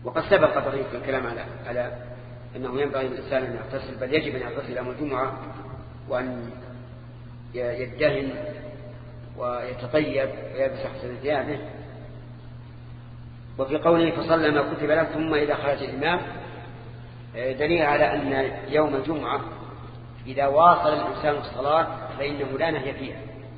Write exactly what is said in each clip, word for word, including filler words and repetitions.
وقد سبق بقية الكلام على على أنه ينبغي للإنسان أن يغتسل، بل يجب أن يغتسل يوم الجمعة وأن يدهن ويتطيب ويلبس أحسن ثيابه. وفي قوله فصلى ما كتب له ثم إذا خرج الإمام دليل على أن يوم الجمعة إذا واصل الإنسان الصلاة فإنه لا نهي فيها.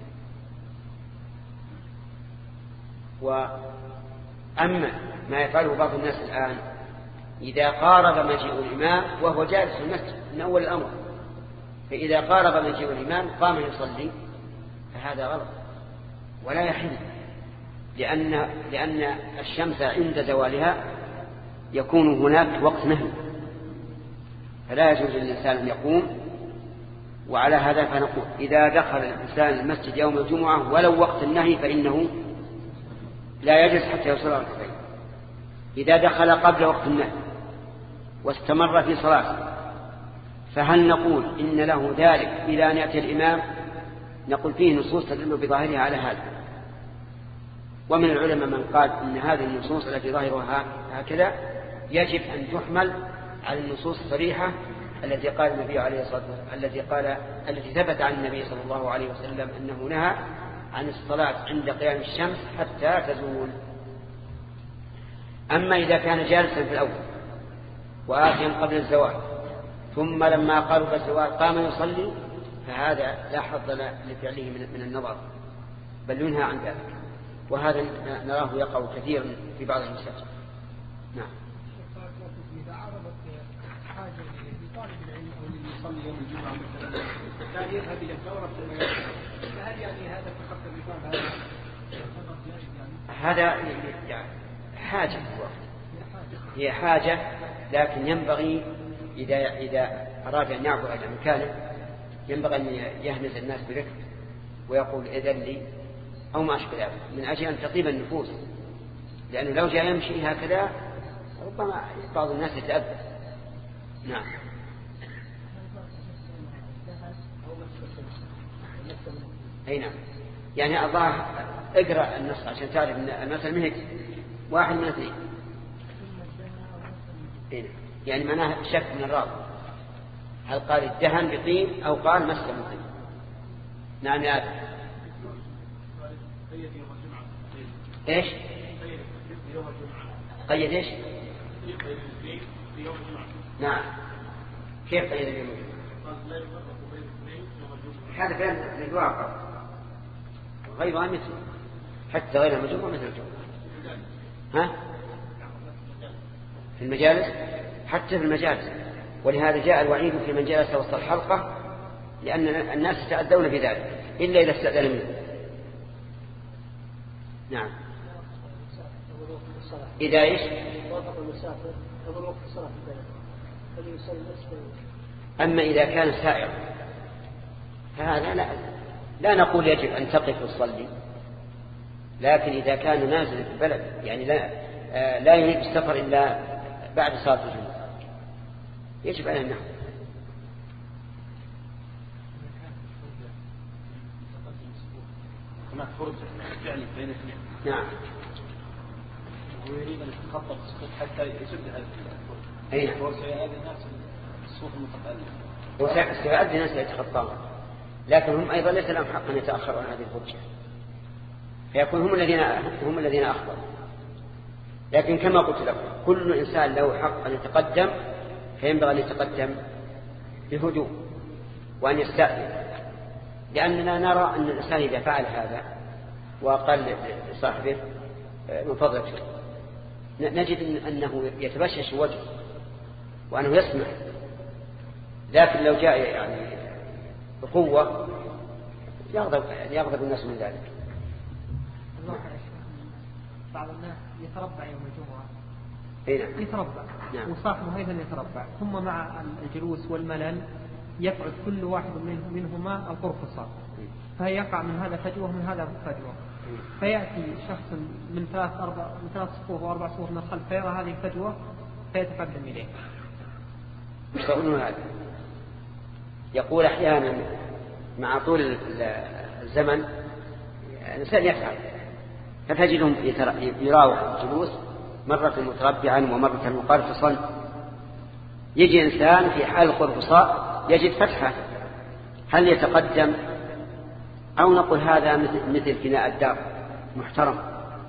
وأما ما يفعله بعض الناس الآن إذا قارب مجيء الإمام وهو جالس في المسجد من أول الأمر، فإذا قارب مجيء الإمام قام يصلي، فهذا غلط ولا يحل، لأن, لأن الشمس عند زوالها يكون هناك وقت نهي، فلا يجوز للإنسان أن يقوم. وعلى هذا فنقول إذا دخل الإنسان المسجد يوم الجمعة ولو وقت النهي فإنه لا يجلس حتى يوصل ركعتين. إذا دخل قبل وقت النهي واستمر في صلاته فهل نقول إن له ذلك إلى أن يأتي الإمام؟ نقول فيه نصوص تدل بظاهرها على هذا، ومن العلماء من قال إن هذه النصوص التي ظاهرها هكذا يجب أن تحمل على النصوص الصريحة التي قال النبي عليه الصلاة والسلام التي قال التي ثبت عن النبي صلى الله عليه وسلم أنه نهى عن الصلاة عند قيام الشمس حتى تزول. أما إذا كان جالسا في الأول وآتيا قبل الزوال ثم لما قارب الزوال قام يصلي، فهذا لا حظ لفعله من النظر، بل ينهى عن ذلك، وهذا نراه يقع كثيرا في بعض المساجد. نعم. إذا عرضت حاجة لطالب العلم أو اللي يصلي يوم الجمعة مثلا كان يذهب إلى الدورة في الميادين، فهل يعني هذا فقط الرفاق هذا يعني حاجة هي حاجة، لكن ينبغي إذا إذا أراد أن يعبر إلى مكانه ينبغي أن يهمز الناس برفق ويقول إذن لي أو ما أشبه ذلك، من أجل أن تطيب النفوس، لأنه لو جاء يمشي هكذا ربما بعض الناس يتأذى. نعم. أي نعم، يعني الله اقرأ النص عشان تعرف أن المثل مهك واحد من اثنين، يعني معناه شك من الراوي هل قال الدهن بطين أو قال مس من طين. نعم يا أبي. إيش قيد إيش؟ نعم. كيف قيد اليوم؟ هذا كان للواقع غيرها مثل حتى غير المجموع مثل الجمعة. ها؟ في المجالس، حتى في المجالس، ولهذا جاء الوعيد في من جلس وسط الحلقة، لأن الناس يتأذون بذلك إلا إذا استأذن منه. نعم. إذا إيش؟ أما إذا كان سائر فهذا لا لا نقول يجب أن تقف وتصلي، لكن إذا كان نازل في البلد يعني لا لا يريد السفر إلا بعد صلاة الجمعة يجب عليه النحو. هناك فرصة فعلي بين اثنين. نعم. ويريد أن يتخطط الصفوف حتى يسد هذه الفرصة. أي نعم. فرصة هذه الناس الصفوف المتقدمة. وسيأتي الناس يتخطون، لكن هم أيضا ليس لهم حق أن يتأخروا عن هذه الفرصة، فيكون هم الذين هم الذين أخطأوا. لكن كما قلت لكم كل إنسان له حق أن يتقدم، فينبغي أن يتقدم بهدوء وأن يستأذن، لأننا نرى أن الإنسان إذا فعل هذا وقال لصاحبه من فضلك نجد أنه يتبشش وجهه وأنه يسمع، لكن لو جاء يعني بقوة يغضب يغضب الناس من ذلك. بعض الناس يتربع يوم الجمعة. نعم. يتربع. نعم. وصاحبه أيضا يتربع، ثم مع الجلوس والملل يقعد كل واحد منهما القرب الصف، فيقع من هذا فجوة من هذا فجوة، فيأتي شخص من ثلاث أربع من ثلاث صفوف وأربع صفوف من الخلف فيرى هذه الفجوة فيتقدم إليه. مش تقولون هذا؟ يقول أحيانا مع طول الزمن الإنسان يفعل، فتجدهم يراوح الجلوس مرة متربعا ومرة مقرفصا. يجي إنسان في حال القرفصاء يجد فتحة، هل يتقدم أو نقول هذا مثل فناء الدار محترم؟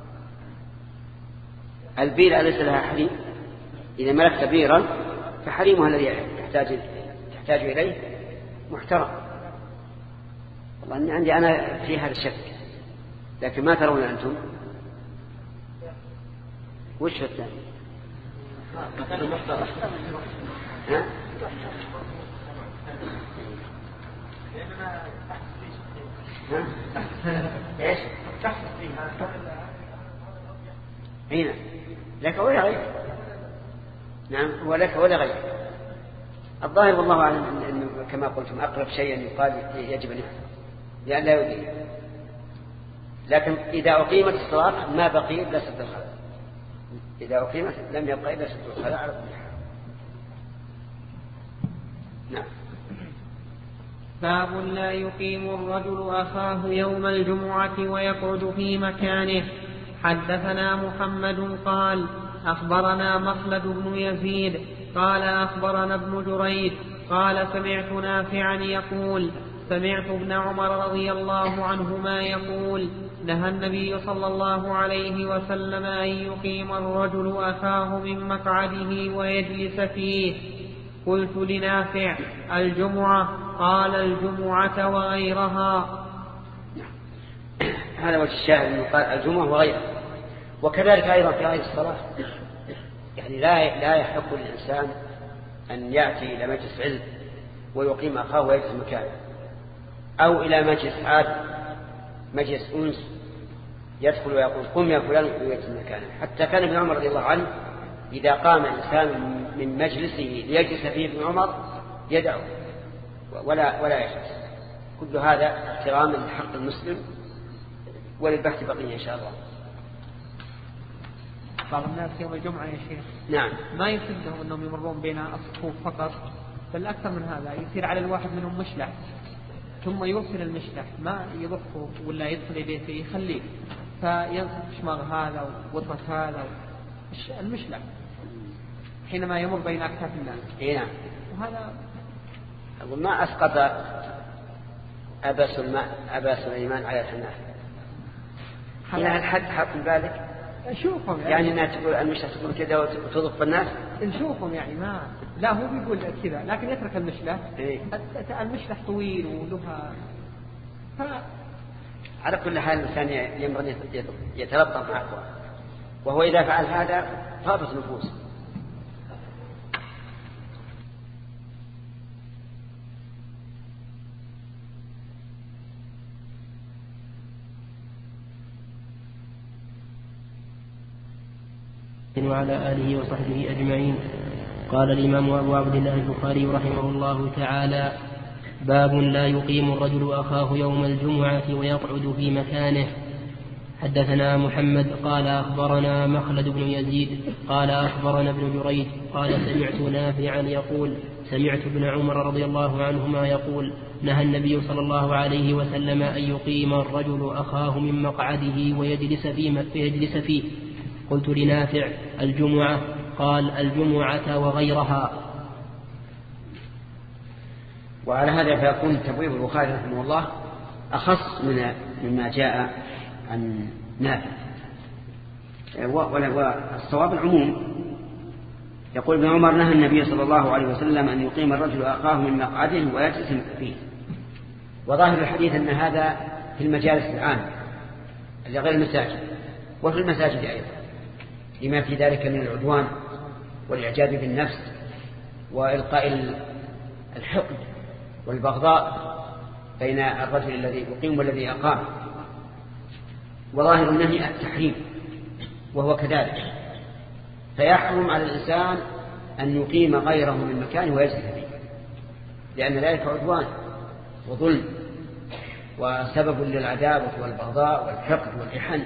البير أليس لها حريم؟ إذا ملكت بيرا فحريمها الذي تحتاج تحتاج إليه محترم. والله أني عندي أنا في هذا الشك، لكن ما ترون أنتم؟ وش الثاني؟ ها؟ ايش؟ هنا لك ولا غير. نعم هو لك ولا غير. الظاهر والله أعلم أنه كما قلتم أقرب شيء يقال يجب أن يحصل لأن لا يدين، لكن إذا أقيمت الصلاة ما بقي إلا سد الخلاء، إذا أقيمت لم يبقى إلا سد الخلاء على كل حال. نعم. باب لا يقيم الرجل أخاه يوم الجمعة ويقعد في مكانه. حدثنا محمد قال أخبرنا مخلد بن يزيد قال أخبرنا ابن جريج قال سمعت نافعا يقول سمعت ابن عمر رضي الله عنهما يقول نهى النبي صلى الله عليه وسلم أن يقيم الرجل أخاه من مقعده ويجلس فيه. قلت لنافع الجمعة؟ قال الجمعة وغيرها. هذا وجه الشاهد أنه قال الجمعة وغيرها، وكذلك أيضا في غير الصلاة. يعني لا لا يحق للإنسان أن يأتي إلى مجلس علم ويقيم أخاه ويجلس مكانه، أو إلى مجلس عاد مجلس أنس يدخل ويقول قم يا فلان ويجلس مكانه. حتى كان ابن عمر رضي الله عنه إذا قام إنسان من مجلسه ليجلس فيه ابن عمر يدعو ولا ولا يجلس. كل هذا احتراما لحق المسلم، وللبحث بقية إن شاء الله. بعض الناس يوم الجمعة يا شيخ نعم ما يصدهم أنهم يمرون بين الصفوف فقط، بل أكثر من هذا يصير على الواحد منهم مشلح ثم يوصل المشلح ما يضفه ولا يدخل بيته يخليه فينصف شماغ هذا ووطرة هذا المشلح حينما يمر بين أكتاف الناس. إيه نعم. وهذا أقول ما أسقط أبا سليمان أبا سليمان على الحناف. هنا الحد حق ذلك. نشوفهم يعني, يعني أنها تقول المشلح تقول كذا وتضف الناس. نشوفهم يعني ما لا هو بيقول كذا لكن يترك المشلح. إيه؟ المشلح طويل ولها ف... على كل حال الإنسان ينبغي يتلطف مع أخوه، وهو إذا فعل هذا طابت نفوس. وعلى آله وصحبه أجمعين. قال الإمام أبو عبد الله البخاري رحمه الله تعالى: باب لا يقيم الرجل أخاه يوم الجمعة ويقعد في مكانه. حدثنا محمد قال أخبرنا مخلد بن يزيد قال أخبرنا ابن جريج قال سمعت نافعا يقول سمعت ابن عمر رضي الله عنهما يقول نهى النبي صلى الله عليه وسلم أن يقيم الرجل أخاه من مقعده ويجلس فيه, ويجلس فيه. قلت لنافع الجمعة؟ قال الجمعة وغيرها. وعلى هذا فيكون تبويب البخاري رحمه الله أخص من مما جاء عن نافع، والصواب العموم. يقول ابن عمر نهى النبي صلى الله عليه وسلم أن يقيم الرجل أخاه من مقعده ويجلس فيه. وظاهر الحديث أن هذا في المجالس العامة لغير المساجد، وفي المساجد أيضا، لما في ذلك من العدوان والإعجاب بالنفس وإلقاء الحقد والبغضاء بين الرجل الذي يقيم والذي أقام. وظاهر النهي التحريم وهو كذلك، فيحرم على الإنسان أن يقيم غيره من مكانه ويجلس فيه، لأن ذلك عدوان وظلم وسبب للعداوة والبغضاء والحقد والإحن.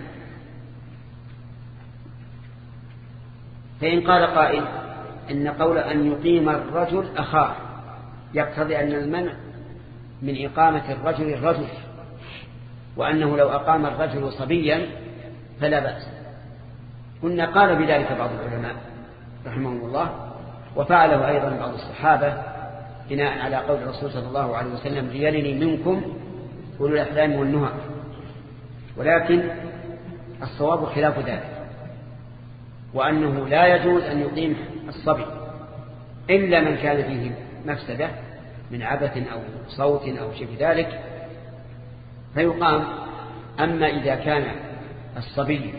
فإن قال قائل إن قول أن يقيم الرجل أخاه يقتضي أن المنع من إقامة الرجل الرجل، وأنه لو أقام الرجل صبيا فلا بأس، قلنا قال بذلك بعض العلماء رحمهم الله، وفعله أيضا بعض الصحابة بناء على قول الرسول صلى الله عليه وسلم ليلني منكم أولو الأحلام والنهى. ولكن الصواب خلاف ذلك، وأنه لا يجوز أن يقيم الصبي إلا من كان فيه مفسدة من عبث أو صوت أو شيء ذلك فيقام. أما إذا كان الصبي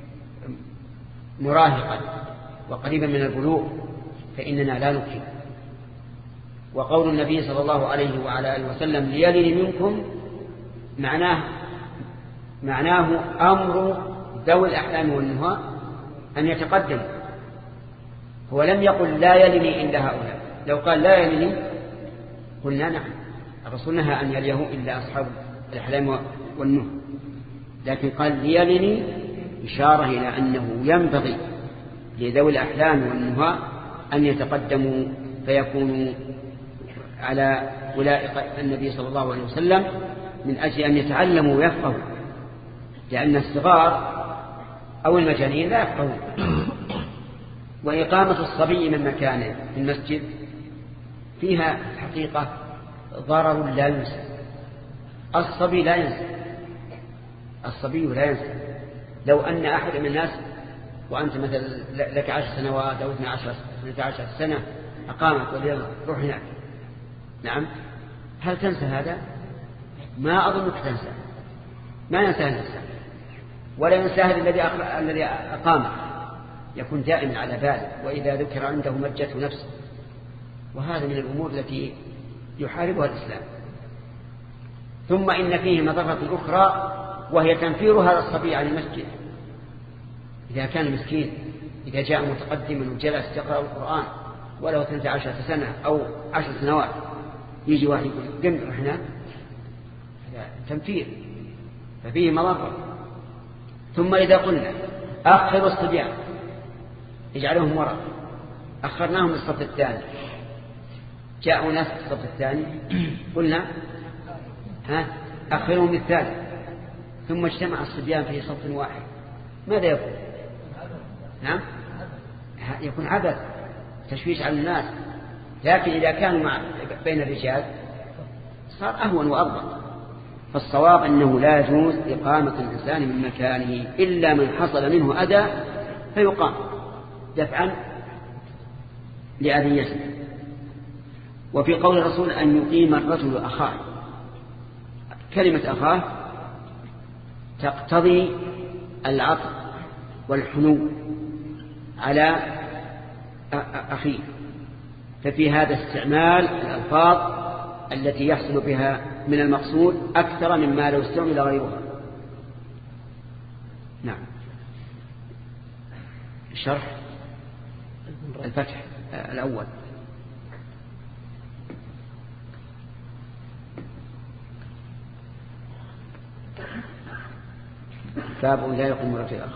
مراهقا وقريبا من البلوغ فإننا لا نقيم. وقول النبي صلى الله عليه وعلى آله وسلم ليلني منكم معناه معناه أمر ذوي الأحلام والنهى أن يتقدم. هو لم يقل لا يلني إلا هؤلاء، لو قال لا يلني قلنا نعم الرسول نهى أن يليه إلا أصحاب الأحلام والنهى، لكن قال ليلني إشارة إلى أنه ينبغي لذوي الأحلام والنهى أن يتقدموا فيكونوا على ولاء النبي صلى الله عليه وسلم من أجل أن يتعلموا ويفقهوا، لأن الصغار أو المجانين لا يفقهون. وإقامة الصبي من مكانه في المسجد فيها حقيقة ضرر لا ينسى. الصبي لا ينسى، الصبي لا ينسى. لو أن أحد من الناس وأنت مثلا لك عشر سنوات أو اثنى عشر سنة أقامك وليلا روح هناك، نعم، هل تنسى هذا؟ ما أظنك تنسى، ما ينسى الإنسان ولا ينسى الذي الذي أقامه، يكون دائما على باله، وإذا ذكر عنده مجته نفسه. وهذا من الأمور التي يحاربها الإسلام. ثم إن فيه مضرة أخرى وهي تنفير هذا الصبي عن المسجد. إذا كان مسكين، إذا جاء متقدما وجلس يقرأ القرآن ولو اثنتا عشرة سنة أو عشر سنوات يجي واحد يقول قم رحنا، تنفير، ففيه مضرة. ثم إذا قلنا أخروا الصبيان اجعلهم وراء، أخرناهم للصف الثاني، جاءوا ناس في الصف الثاني قلنا ها أخرهم للثالث، ثم اجتمع الصبيان في صف واحد، ماذا يكون؟ نعم يكون عبث، تشويش على الناس. لكن إذا كانوا مع بين الرجال صار أهون وأضبط. فالصواب أنه لا يجوز إقامة الإنسان من مكانه إلا من حصل منه أذى فيقام دفعا لأذيته. وفي قول الرسول أن يقيم الرجل أخاه، كلمة أخاه تقتضي العطف والحنو على أخيه، ففي هذا استعمال الألفاظ التي يحصل بها من المقصود أكثر مما لو استعمل غيرها. نعم. الشرح الفتح الأول. باب لا يقوم رجل آخر.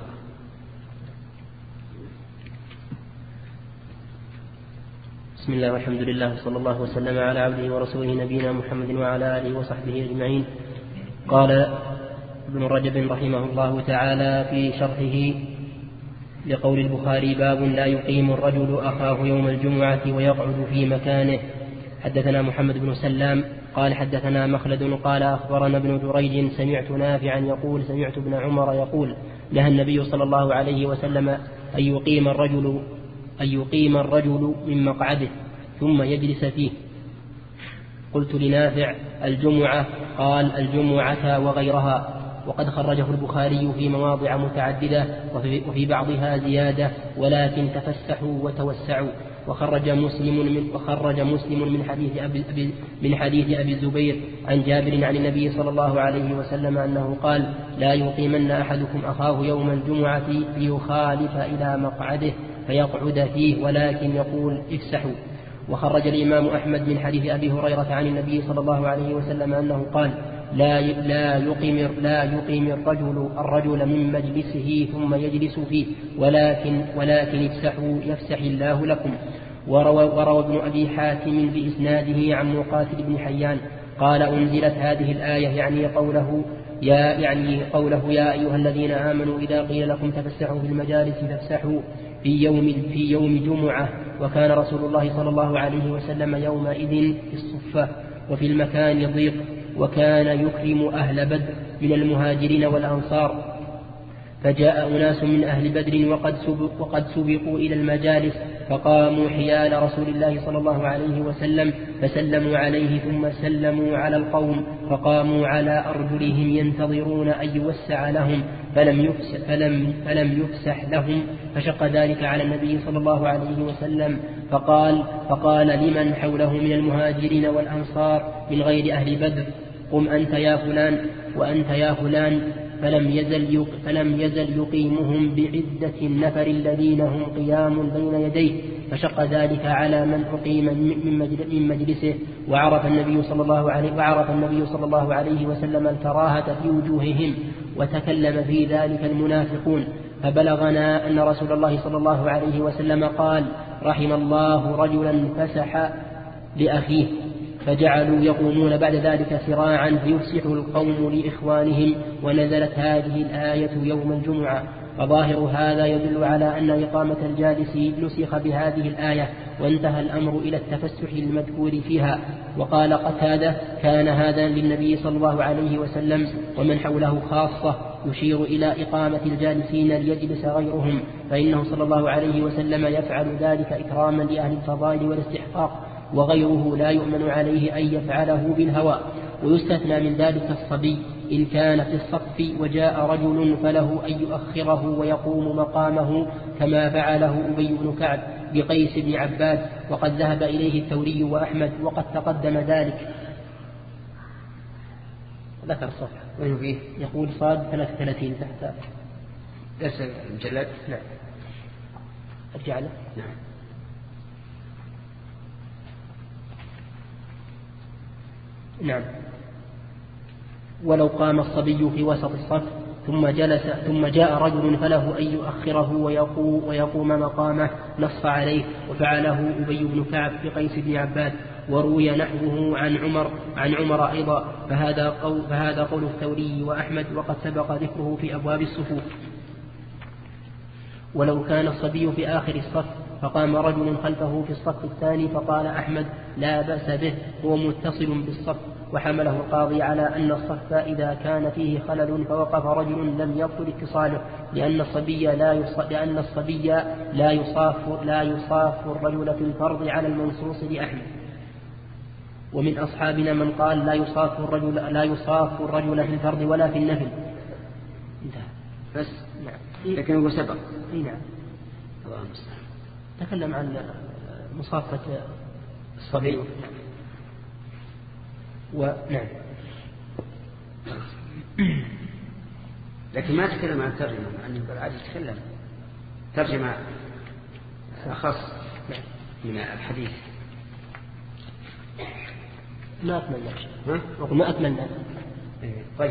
بسم الله والحمد لله صلى الله وسلم على عبده ورسوله نبينا محمد وعلى آله وصحبه أجمعين. قال ابن رجب رحمه الله تعالى في شرحه لقول البخاري: باب لا يقيم الرجل أخاه يوم الجمعة ويقعد في مكانه. حدثنا محمد بن سلام قال حدثنا مخلد قال أخبرنا ابن جريج سمعت نافعا يقول سمعت ابن عمر يقول: نهى النبي صلى الله عليه وسلم أن يقيم الرجل أن يقيم الرجل من مقعده ثم يجلس فيه. قلت لنافع: الجمعة؟ قال: الجمعة وغيرها. وقد خرجه البخاري في مواضع متعددة وفي, وفي بعضها زيادة: ولكن تفسحوا وتوسعوا. وخرج مسلم من وخرج مسلم من حديث أبي من حديث أبي الزبير عن جابر عن النبي صلى الله عليه وسلم أنه قال: لا يقيمن أحدكم أخاه يوم الجمعة ليخالف إلى مقعده فيقعد فيه، ولكن يقول: افسحوا. وخرج الإمام أحمد من حديث أبي هريرة عن النبي صلى الله عليه وسلم أنه قال: لا لا يقيم لا يقيم الرجل الرجل من مجلسه ثم يجلس فيه، ولكن ولكن افسحوا يفسح الله لكم. وروى, وروى ابن أبي حاتم بإسناده عن مقاتل بن حيان قال: أنزلت هذه الآية يعني قوله يا يعني قوله يا أيها الذين آمنوا إذا قيل لكم تفسحوا في المجالس فافسحوا في يوم في يوم جمعة. وكان رسول الله صلى الله عليه وسلم يومئذ في الصفة وفي المكان ضيق، وكان يكرم أهل بدر من المهاجرين والأنصار. فجاء أناس من أهل بدر وقد, سبق وقد سبقوا إلى المجالس، فقاموا حيال رسول الله صلى الله عليه وسلم فسلموا عليه، ثم سلموا على القوم، فقاموا على أرجلهم ينتظرون أن يوسع لهم، فلم يفسح, فلم فلم يفسح لهم، فشق ذلك على النبي صلى الله عليه وسلم، فقال, فقال لمن حوله من المهاجرين والأنصار من غير أهل بدر: قم أنت يا فلان وأنت يا فلان. فلم يزل, فلم يزل يقيمهم بعدة النفر الذين هم قيام بين يديه، فشق ذلك على من أقيم من مجلسه. وعرف النبي صلى الله عليه وعرف النبي صلى الله عليه وسلم الكراهة في وجوههم، وتكلم في ذلك المنافقون. فبلغنا أن رسول الله صلى الله عليه وسلم قال: رحم الله رجلا فسح لأخيه. فجعلوا يقومون بعد ذلك سراعا فيفسح القوم لإخوانهم، ونزلت هذه الآية يوم الجمعة. فظاهر هذا يدل على أن إقامة الجالس نسخ بهذه الآية، وانتهى الأمر إلى التفسح المذكور فيها. وقال قتادة: كان هذا للنبي صلى الله عليه وسلم ومن حوله خاصة، يشير إلى إقامة الجالسين ليجلس غيرهم، فإنه صلى الله عليه وسلم يفعل ذلك إكراما لأهل الفضائل والاستحقاق، وغيره لا يؤمن عليه أن يفعله بالهوى. ويستثنى من ذلك الصبي إن كان في الصف وجاء رجل فله أن يؤخره ويقوم مقامه، كما فعله أبي بن كعب بقيس بن عباد، وقد ذهب إليه الثوري وأحمد، وقد تقدم ذلك. ذكر الصفحة وين فيه؟ يقول صاد ثلاثة وثلاثين تحت درس المجلد. نعم. أرجع له. نعم. نعم. ولو قام الصبي في وسط الصف ثم جلس ثم جاء رجل فله أن يؤخره ويقوم, ويقوم مقامه نص عليه، وفعله أبي بن كعب بقيس بن عباد. وروي نحوه عن عمر عن عمر أيضا، فهذا قول, فهذا قول الثوري وأحمد، وقد سبق ذكره في أبواب الصفوف. ولو كان الصبي في آخر الصف فقام رجل خلفه في الصف الثاني، فقال أحمد: لا بأس به، هو متصل بالصف. وحمله القاضي على أن الصف إذا كان فيه خلل فوقف رجل لم يبطل اتصاله، لأن الصبي لا يص... لأن الصبي لا يصاف لا يصاف الرجل في الفرض على المنصوص لأحمد. ومن أصحابنا من قال لا يصاف الرجل لا يصاف الرجل في الفرض ولا في النفل. انتهى. بس نعم. لكن هو سبق. اي نعم. الله المستعان. تكلم عن مصافة الصبي. ونعم. لكن ما تكلم عن الترجمة، أنه بالعادة يتكلم ترجمة أخص من الحديث. ما أكملنا ها؟ ما أكملنا. طيب.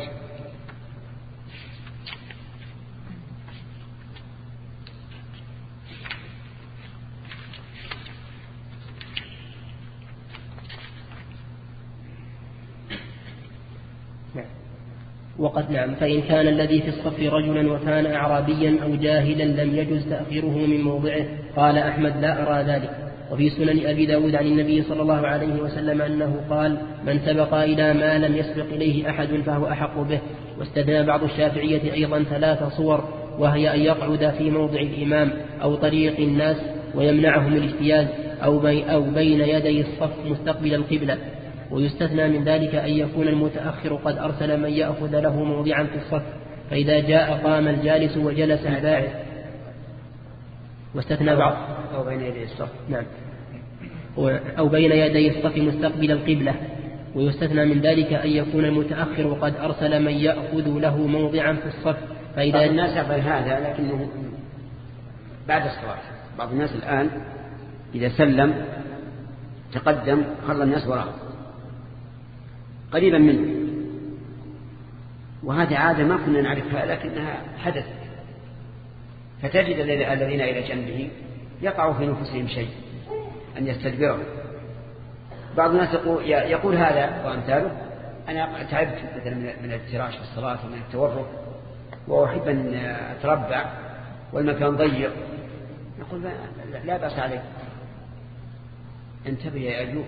وقد نعم. فإن كان الذي في الصف رجلا وكان أعرابيا أو جاهلا لم يجز تأخيره من موضعه. قال أحمد: لا أرى ذلك. وفي سنن أبي داود عن النبي صلى الله عليه وسلم أنه قال: من سبق إلى ما لم يسبق إليه أحد فهو أحق به. واستدنى بعض الشافعية أيضا ثلاث صور، وهي أن يقعد في موضع الإمام أو طريق الناس ويمنعهم الاجتياز، أو, بي أو بين يدي الصف مستقبل القبلة. ويستثنى من ذلك أن يكون المتأخر قد أرسل من يأخذ له موضعا في الصف، فإذا جاء قام الجالس وجلس الباعث. واستثنى بعض أو بين يدي الصف. نعم. أو بين يدي الصف مستقبل القبلة. ويستثنى من ذلك أن يكون المتأخر قد أرسل من يأخذ له موضعا في الصف، فإذا الناس يقبل هذا، لكنه بعد الصلاة. بعض الناس الآن إذا سلم تقدم خلى الناس وراءه قريبا منه، وهذه عادة ما كنا نعرفها لكنها حدث. فتجد الذين إلى جنبه يقع في نفسهم شيء أن يستدبروا. بعض الناس يقول, يقول هذا وأمثاله: أنا تعبت مثلا من الافتراش في الصلاة ومن التورك وأحب أن أتربع والمكان ضيق، نقول لا بأس عليك، انتبه يا أيوب،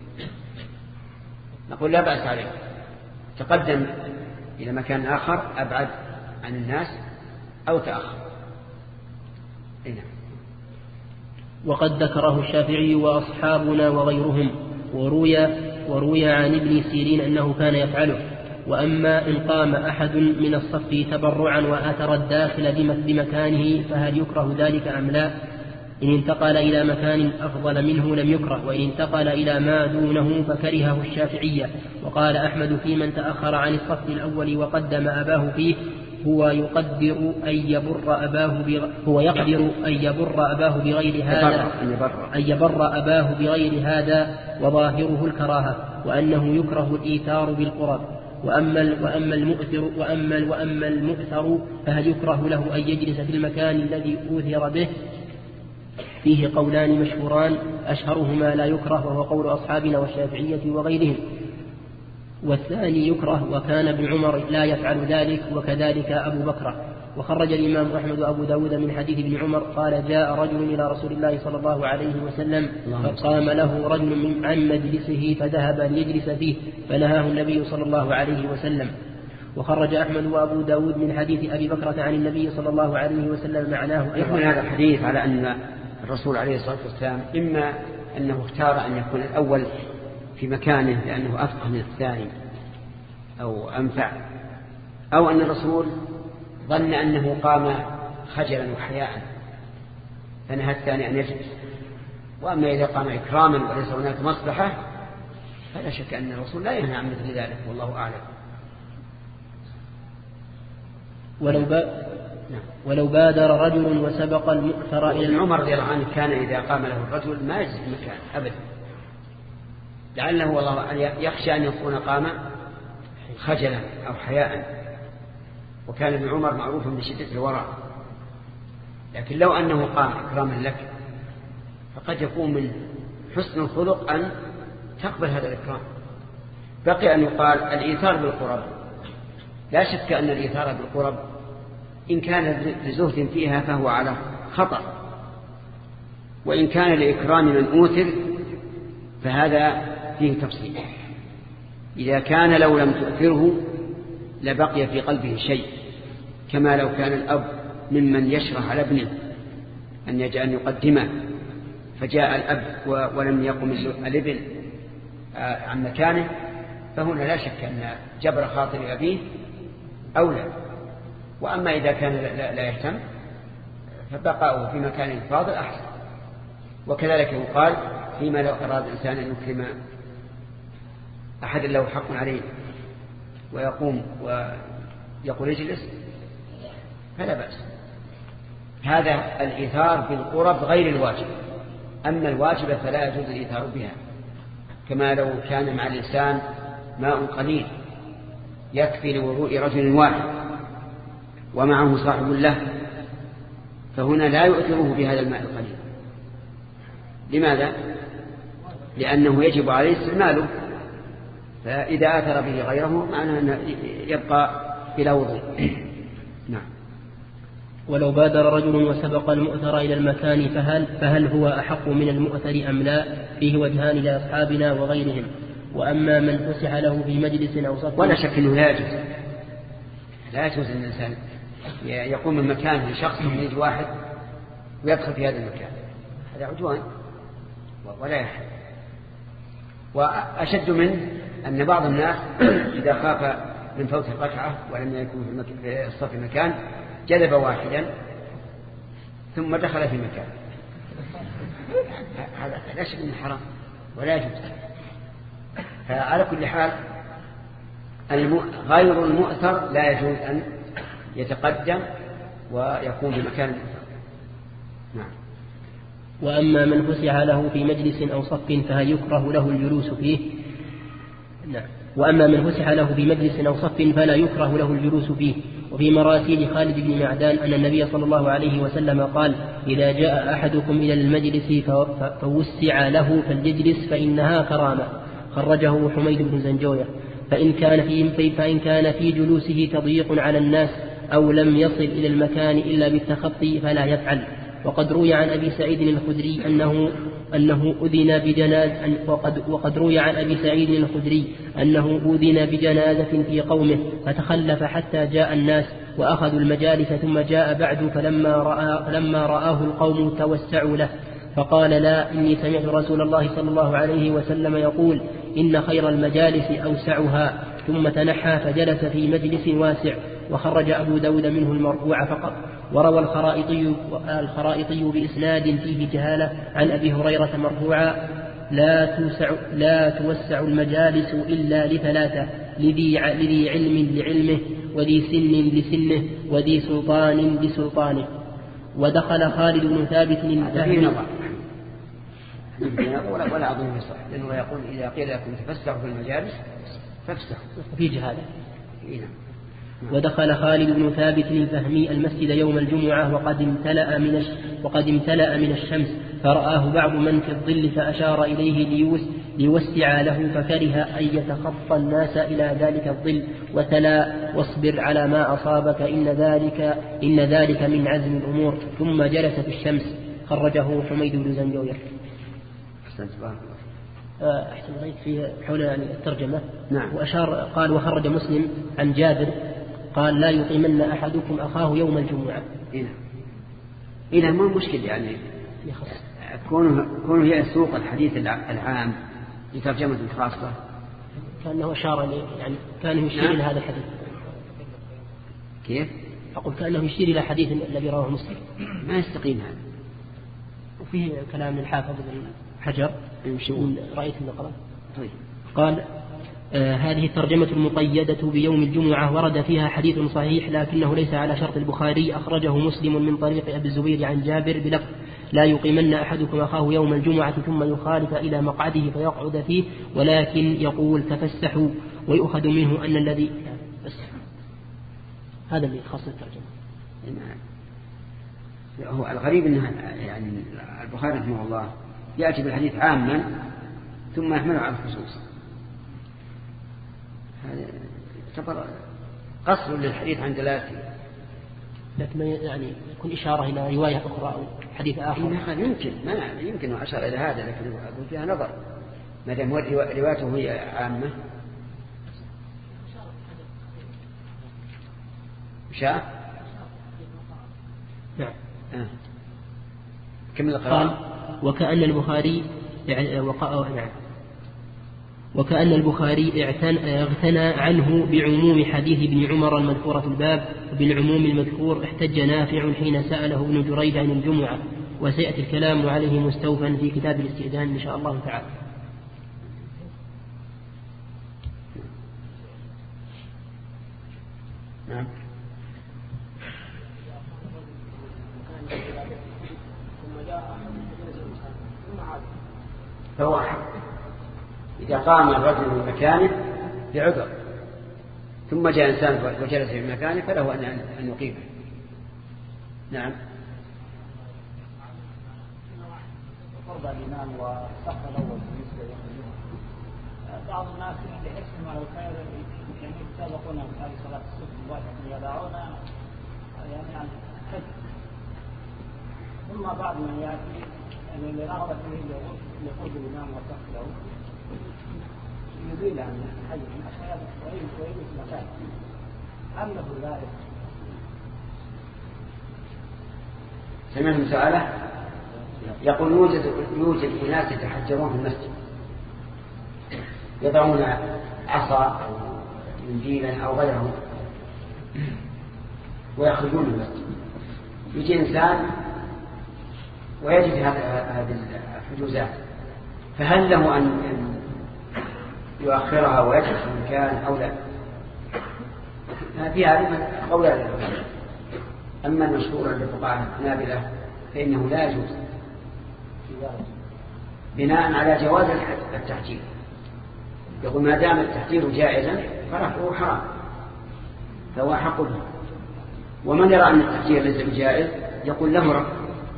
نقول لا بأس عليك، تقدم إلى مكان آخر أبعد عن الناس أو تأخر. إيه. وقد ذكره الشافعي وأصحابنا وغيرهم، وروي, وروي عن ابن سيرين أنه كان يفعله. وأما إن قام أحد من الصف تبرعا وآثر الداخل بمكانه فهل يكره ذلك أم لا؟ إن انتقل إلى مكان أفضل منه لم يكره، وإن انتقل إلى ما دونه فكرهه الشافعية. وقال أحمد في من تأخر عن الصف الأول وقدم أباه فيه هو يقدر أن يبر أباه بغ... هو يقدر أن يبر أباه بغير هذا أن يبر أباه بغير هذا وظاهره الكراهة، وأنه يكره الإيثار بالقرب. وأما وأما المؤثر وأما وأما المؤثر فهل يكره له أن يجلس في المكان الذي أوثر به؟ فيه قولان مشهوران، أشهرهما لا يكره وهو قول أصحابنا والشافعية وغيرهم، والثاني يكره، وكان ابن عمر لا يفعل ذلك وكذلك أبو بكر. وخرج الإمام أحمد وأبو داود من حديث ابن عمر قال جاء رجل إلى رسول الله صلى الله عليه وسلم فقام له رجل عن مجلسه فذهب ليجلس فيه فنهاه النبي صلى الله عليه وسلم. وخرج أحمد وأبو داود من حديث أبي بكرة عن النبي صلى الله عليه وسلم معناه. يحمل هذا الحديث على أن الرسول عليه الصلاة والسلام إما أنه اختار أن يكون الأول في مكانه لأنه أفقه من الثاني أو أنفع، أو أن الرسول ظن أنه قام خجلا وحياء فنهى الثاني أن يجلس. وأما إذا قام إكراما وليس هناك مصلحة فلا شك أن الرسول لا ينهى عن مثل ذلك، والله أعلم. ولو, با... ولو بادر رجل وسبق المؤثر إلى عمر رضي الله عنه كان إذا قام له الرجل ما يجلس المكان أبدا، لعله والله يخشى أن يكون قام خجلا أو حياء، وكان ابن عمر معروفا بشدة الورع. لكن لو أنه قام إكراما لك فقد يكون من حسن الخلق أن تقبل هذا الإكرام. بقي أن يقال الإيثار بالقرب، لا شك أن الإيثار بالقرب إن كان لزهد فيها فهو على خطأ، وإن كان لإكرام من أوثر فهذا فيه تفصيل. إذا كان لو لم تؤثره لبقي في قلبه شيء، كما لو كان الأب ممن يشرح على ابنه أن يجعل أن يقدمه فجاء الأب ولم يقم الابن عن مكانه، فهنا لا شك أن جبر خاطر أبيه أولى. وأما إذا كان لا يهتم فبقاؤه في مكان فاضل أحسن. وكذلك يقال فيما لو أراد الإنسان أن يكرم أحد له حق عليه ويقوم ويقول اجلس فلا بأس. هذا الإيثار بالقرب غير الواجب. أما الواجب فلا يجوز الإيثار بها، كما لو كان مع الإنسان ماء قليل يكفي لوضوء رجل واحد ومعه صاحب له، فهنا لا يؤثره بهذا الماء القليل. لماذا؟ لأنه يجب عليه استعماله، فإذا آثر به غيره معناه أنه يبقى بلا وضوء. نعم. ولو بادر رجل وسبق المؤثر إلى المكان فهل, فهل هو أحق من المؤثر أم لا؟ فيه وجهان لأصحابنا وغيرهم. وأما من فسح له في مجلس أو صف ولا شك أنه لا يجوز لا يجوز أن الإنسان يقوم من مكان لشخص من يجي واحد ويدخل في هذا المكان، هذا عدوان ولا يحل. وأشد منه أن بعض الناس إذا خاف من فوت الركعة ولم يكن في الصف مكان جلب واحدا ثم دخل في مكان، هذا لا شك من حرام ولا يجوز. فعلى كل حال غير المؤثر لا يجوز أن يتقدم ويكون بمكان. نعم. وأما من فسح له في مجلس أو صف فهل يكره له الجلوس فيه؟ نعم. وأما من فسح له في مجلس أو صف فلا يكره له الجلوس فيه. وفي مراسيل خالد بن معدان أن النبي صلى الله عليه وسلم قال إذا جاء أحدكم إلى المجلس فوسع له فليجلس فإنها كرامة. خرجه حميد بن زنجوية. فإن كان في فإن كان في جلوسه تضييق على الناس أو لم يصل إلى المكان إلا بالتخطي فلا يفعل. وقد روي عن أبي سعيد الخدري أنه أنه أذن بجنازة وقد, وقد روي عن أبي سعيد الخدري أنه أذن بجنازة في قومه فتخلف حتى جاء الناس وأخذوا المجالس ثم جاء بعد فلما رأى فلما رآه القوم توسعوا له فقال لا إني سمعت رسول الله صلى الله عليه وسلم يقول إن خير المجالس أوسعها ثم تنحى فجلس في مجلس واسع. وخرج أبو داود منه المرفوع فقط. وروى الخرائطي, الخرائطي بإسناد فيه جهالة عن أبي هريرة مرفوعا لا توسع, لا توسع المجالس إلا لثلاثة لذي, لذي علم لعلمه وذي سن لسنه وذي سلطان لسلطانه. ودخل خالد بن ثابت الفهمي ولا ولا أظن يصح لأنه يقول إذا قيل لكم تفسحوا في المجالس فافسحوا في جهالة. ودخل خالد بن ثابت الفهمي المسجد يوم الجمعة وقد امتلأ من الش... وقد امتلأ من الشمس فرآه بعض من في الظل فأشار إليه ليوس... ليوسع له فكره أن يتخطى الناس إلى ذلك الظل وتلا واصبر على ما أصابك إن ذلك إن ذلك من عزم الأمور ثم جلس في الشمس. خرجه حميد بن زنجوير. أحسن رأيت في حول يعني الترجمة. نعم. وأشار قال وخرج مسلم عن جابر قال لا يقيمن أحدكم أخاه يوم الجمعة. إيه إذا ما المشكلة يعني كونه كونه يسوق الحديث العام لترجمة خاصة كأنه أشار يعني كان يشير إلى هذا الحديث. كيف؟ أقول كأنه يشير إلى حديث الذي رواه مسلم. ما يستقيم هذا. وفيه كلام الحافظ بن حجر من رأيت النقرة. طيب. قال آه هذه الترجمة المقيدة بيوم الجمعة ورد فيها حديث صحيح لكنه ليس على شرط البخاري. أخرجه مسلم من طريق أبي الزبير عن جابر بلفظ لا يقيمن أحدكم أخاه يوم الجمعة ثم يخالف إلى مقعده فيقعد فيه ولكن يقول تفسحوا. ويؤخذ منه أن الذي بس هذا اللي خاص الترجمة. هو الغريب أنه يعني البخاري رحمه الله يأتي بالحديث عاما ثم يحمله على الخصوص. هذا يعتبر قصر للحديث عن دلالته. لكن يعني يكون إشارة إلى رواية أخرى أو حديث آخر. يمكن ما يمكن أشار إلى هذا لكن أقول فيها نظر ما دام روايته هي عامة. شاء نعم. آه. كمل القراءة. وكأن البخاري نعم وكأن البخاري اغتنى عنه بعموم حديث ابن عمر المذكور في الباب وبالعموم المذكور احتج نافع حين سأله ابن جريج عن الجمعة وسيأتي الكلام عليه مستوفا في كتاب الاستئذان إن شاء الله تعالى. نعم. فهو أحق إذا قام الرجل من مكانه بعذر ثم جاء إنسان وجلس في مكانه فله أن يقيمه. نعم. فرض الإمام والصف الأول بالنسبة للجمعة بعض الناس يحسن على الخير يعني يتسابقون في صلاة الصبح مباشرة يدعون يعني عن الحج ثم بعض من يأتي يعني لرغبة فيه لقرب الإمام والصف له يزيل عن الحج من أشياء ويجب ويجب في مكان أم له ذلك؟ سمعت سؤاله يقول يوجد يوجد أناس يتحجرون في المسجد يضعون عصا أو إنجيلا أو غيره ويخرجون من المسجد. يجي إنسان ويجد هذه الحجوزات فهل له أن يؤخرها ويجلس في مكان أو لا؟ في هذه قولان. أما المشهور عند الفقهاء الحنابلة فإنه لا يجوز بناء على جواز التحجير. يقول ما دام التحجير جائزا فرفعه حرام فهو حق له. ومن يرى أن التحجير ليس بجائز يقول له رفع.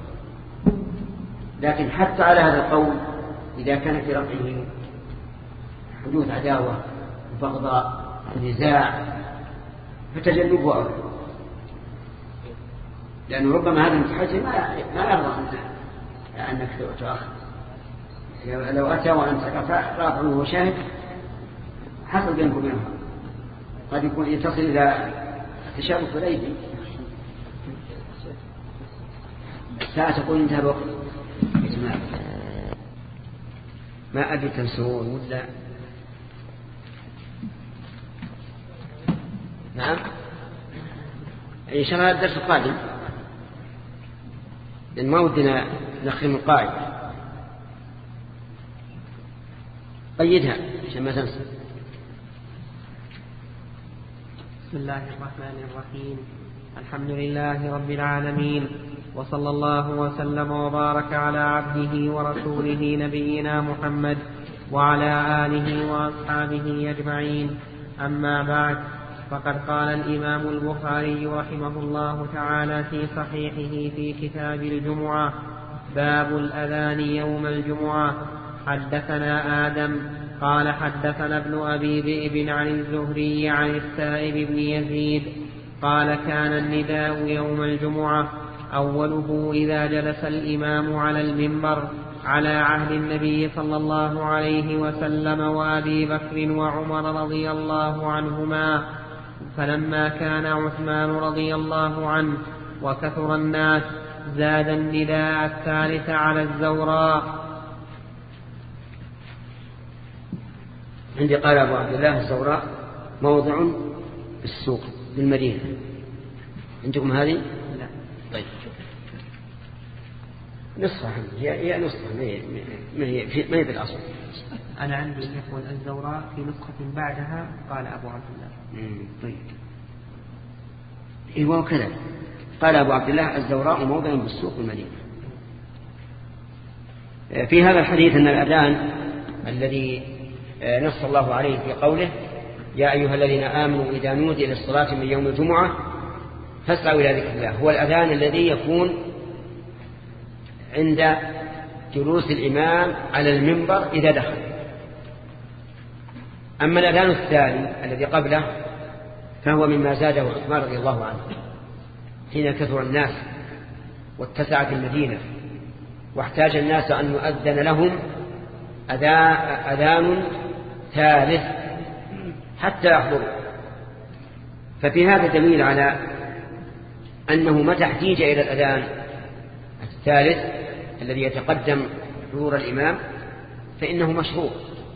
لكن حتى على هذا القول إذا كان في رفعه حدوث عداوة بغضاء نزاع فتجنبه أولى، لأنه ربما هذا المتحجر ما يرضى أنك تؤخر. لو أتى وأنت رافع وشاهد حصل بينكم وبينهم، قد يكون يتصل إلى تشابك ليلي. الساعة تقول انتهى الوقت يا جماعة، ما أدري تنسون ولا نعم. إن شاء الله الدرس القادم، لأن ما ودنا نختم القاعدة، قيدها عشان ما تنسى. بسم الله الرحمن الرحيم. الحمد لله رب العالمين، وصلى الله وسلم وبارك على عبده ورسوله نبينا محمد وعلى آله وأصحابه أجمعين. أما بعد، فقد قال الإمام البخاري رحمه الله تعالى في صحيحه في كتاب الجمعة: باب الأذان يوم الجمعة. حدثنا آدم قال حدثنا ابن أبي ذئب عن الزهري عن السائب بن يزيد قال: كان النداء يوم الجمعة أوله إذا جلس الإمام على المنبر على عهد النبي صلى الله عليه وسلم وأبي بكر وعمر رضي الله عنهما، فلما كان عثمان رضي الله عنه وكثر الناس زاد النداء الثالث على الزوراء. عندي قال أبو عبد الله الزوراء موضع السوق بالمدينة، عندكم هذه؟ لا. طيب نصفها، هي هي نصفها، ما هي ما هي بالأصل. أنا عندي يقول الزوراء في نسخة بعدها قال أبو عبد الله. طيب إيه وكذا قال أبو عبد الله الزوراء موضع بالسوق بالمدينة. في هذا الحديث أن الأذان الذي نص الله عليه في قوله: يا أيها الذين آمنوا إذا نودي للصلاة من يوم الجمعة فاسعوا إلى ذكر الله، هو الأذان الذي يكون عند جلوس الإمام على المنبر إذا دخل. أما الأذان الثاني الذي قبله فهو مما زاده عثمان رضي الله عنه حين كثر الناس واتسعت المدينة واحتاج الناس أن يؤذن لهم أذان ثالث حتى يحضروا. ففي هذا دليل على أنه متى احتيج إلى الأذان الثالث الذي يتقدم حضور الإمام فإنه مشروع.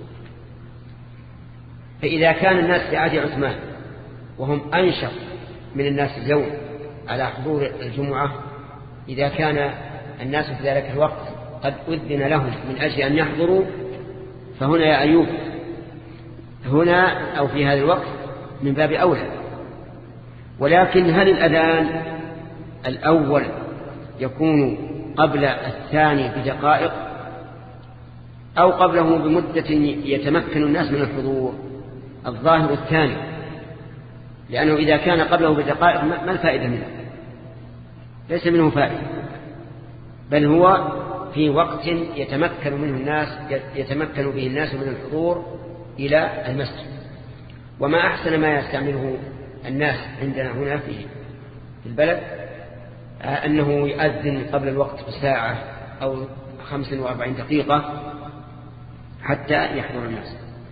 فإذا كان الناس في عهد عثمان وهم أنشط من الناس اليوم على حضور الجمعة، إذا كان الناس في ذلك الوقت قد أذن لهم من أجل أن يحضروا، فهنا يا أيوب هنا أو في هذا الوقت من باب أولى. ولكن هل الأذان الأول يكون قبل الثاني بدقائق أو قبله بمدة يتمكن الناس من الحضور؟ الظاهر الثاني، لأنه إذا كان قبله بدقائق ما الفائدة منه؟ ليس منه فائدة، بل هو في وقت يتمكن منه الناس يتمكن به الناس من الحضور إلى المسجد. وما أحسن ما يستعمله الناس عندنا هنا في البلد أنه يؤذن قبل الوقت بساعة أو خمس وأربعين دقيقة حتى يحضر الناس.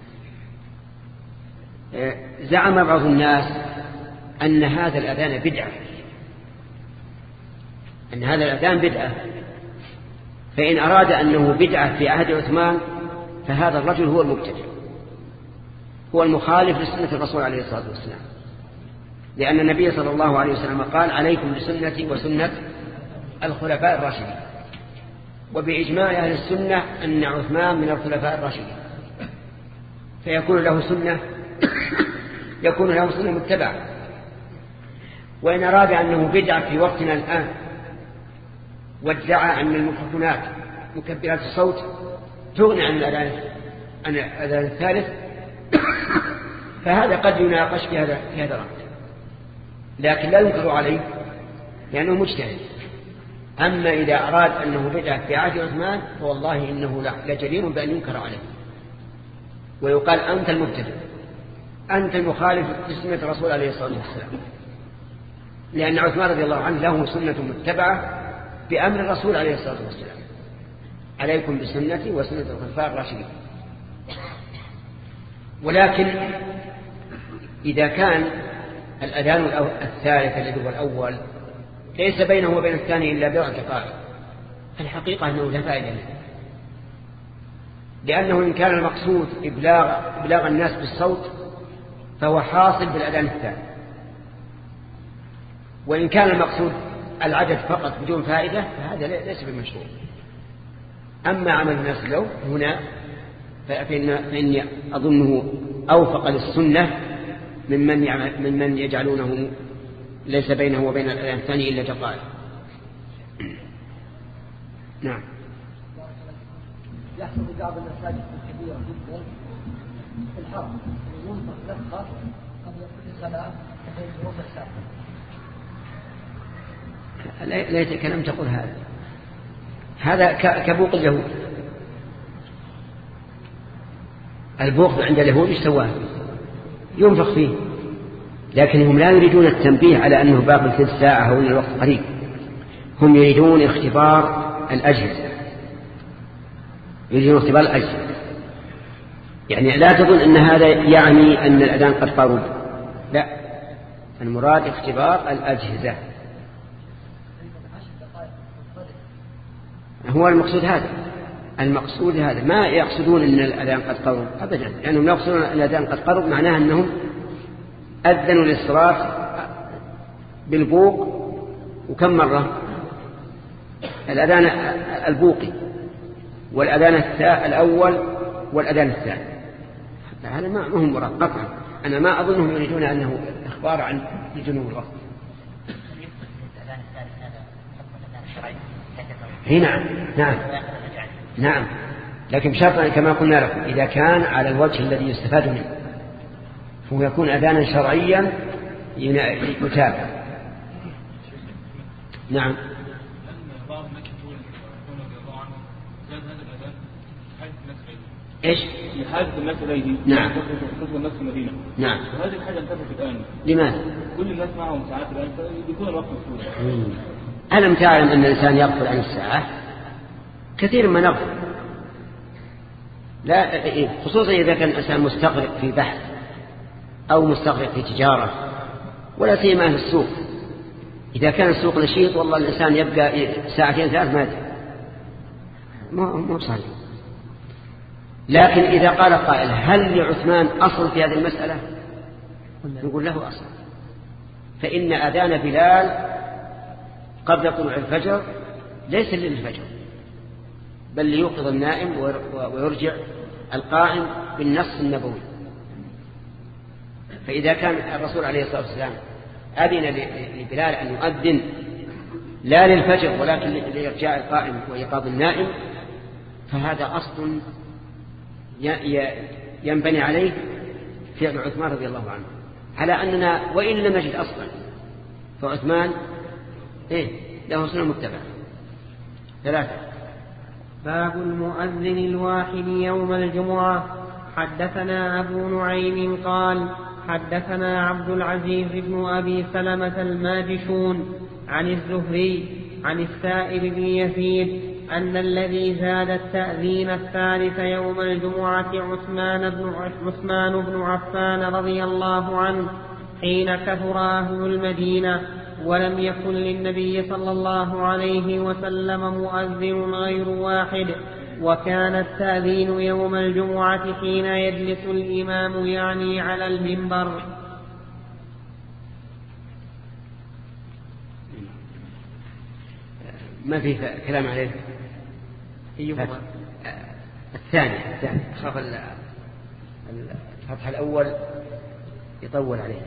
زعم بعض الناس أن هذا الأذان بدعة، أن هذا الأذان بدعة، فإن أراد أنه بدعة في عهد عثمان فهذا الرجل هو المبتدع، هو المخالف لسنة الرسول عليه الصلاة والسلام، لأن النبي صلى الله عليه وسلم قال: عليكم بسنتي وسنة الخلفاء الراشدين. وبإجماع أهل السنة أن عثمان من الخلفاء الراشدين، فيكون له سنة يكون له سنة متبعة. وإن أراد أنه بدعة في وقتنا الآن وادعى أن الميكروفونات مكبرات الصوت تغني عن الأذان عن الأذان الثالث فهذا قد يناقش في هذا في هذا الأمر، لكن لا ينكر عليه لأنه مجتهد. أما إذا أراد أنه بدعة في عهد عثمان فوالله إنه لجريم بأن ينكر عليه ويقال أنت المبتدع أنت مخالف لسنة الرسول عليه الصلاة والسلام، لأن عثمان رضي الله عنه له سنة متبعة بأمر الرسول عليه الصلاة والسلام: عليكم بسنتي وسنة الخلفاء الراشدين. ولكن إذا كان الأذان الثالث الذي هو الأول ليس بينه وبين الثاني إلا بضع دقائق، الحقيقة أنه لا فائدة له، لأنه إن كان المقصود إبلاغ, إبلاغ الناس بالصوت فهو حاصل بالأذان الثاني، وإن كان المقصود العدد فقط بدون فائدة فهذا ليس بمشروع. أما عمل الناس له هنا فإني أظنه أوفق للسنة ممن ممن يجعلونه ليس بينه وبين الأذان الثاني إلا دقائق. نعم. يحصل بعض المساجد الكبيرة جدا في الحرم ينطق لفظة قبل كل صلاة في ربع ساعة. ليتك لم تقل هذا، هذا كبوق اليهود. البوق عند اليهود يستواه ينفخ فيه، لكنهم لا يريدون التنبيه على أنه باقي ثلث ساعة أو أن الوقت قريب، هم يريدون اختبار الأجهزة، يريدون اختبار الأجهزة. يعني لا تظن أن هذا يعني أن الأذان قد قرب، لا، المراد اختبار الأجهزة. هو المقصود هذا، المقصود هذا، ما يقصدون أن الأذان قد قرب أبدا، لأنهم لا يقصدون أن الأذان قد قرب معناها أنهم أذنوا للصلاة بالبوق. وكم مرة الأذان البوقي والأذان الأول والأذان الثاني، هذا ما هم مراد قطعا. أنا ما أظنهم يريدون أنه إخبار عن جنوب الوقت. هنا نعم نعم نعم، لكن بشرط كما قلنا لكم إذا كان على الوجه الذي يستفاد منه فهو يكون أذانا شرعيا يتابع. نعم. ايش؟ لحاجة الناس إليه. نعم. خصوصا الناس في المدينة. نعم. وهذه الحاجة انتبهت الآن. لماذا؟ كل الناس معهم ساعات الآن فيكون الوقت مسؤول. ألم تعلم أن الإنسان يغفل عن الساعة؟ كثير ما نغفل، لا خصوصا إذا كان الإنسان مستغرق في بحث أو مستغرق في تجارة، ولا سيما في السوق. إذا كان السوق نشيط والله الإنسان يبقى ساعتين ثلاث ما يدري، ما صحيح. لكن إذا قال قائل هل لعثمان أصل في هذه المسألة؟ نقول له أصل، فإن أذان بلال قبل طلوع الفجر ليس للفجر بل ليوقظ النائم ويرجع القائم بالنص النبوي. فإذا كان الرسول عليه الصلاة والسلام أذن لبلال أن يؤذن لا للفجر ولكن لإرجاع القائم وإيقاظ النائم، فهذا أصل ينبني عليه فعل عثمان رضي الله عنه، على أننا وإن لم نجد أصلا فعثمان إيه له سنة متبعة. ثلاثة. باب المؤذن الواحد يوم الجمعة. حدثنا أبو نعيم قال حدثنا عبد العزيز بن أبي سلمة الماجشون عن الزهري عن السائب بن يزيد أن الذي زاد التأذين الثالث يوم الجمعة عثمان بن, عثمان بن عفان رضي الله عنه حين كثر أهل المدينة ولم يكن للنبي صلى الله عليه وسلم مؤذن غير واحد، وكان التأذين يوم الجمعة حين يجلس الإمام يعني على المنبر. ما في كلام عليه. أيهما؟ الثاني الثاني خاف الفتح الأول يطول عليه.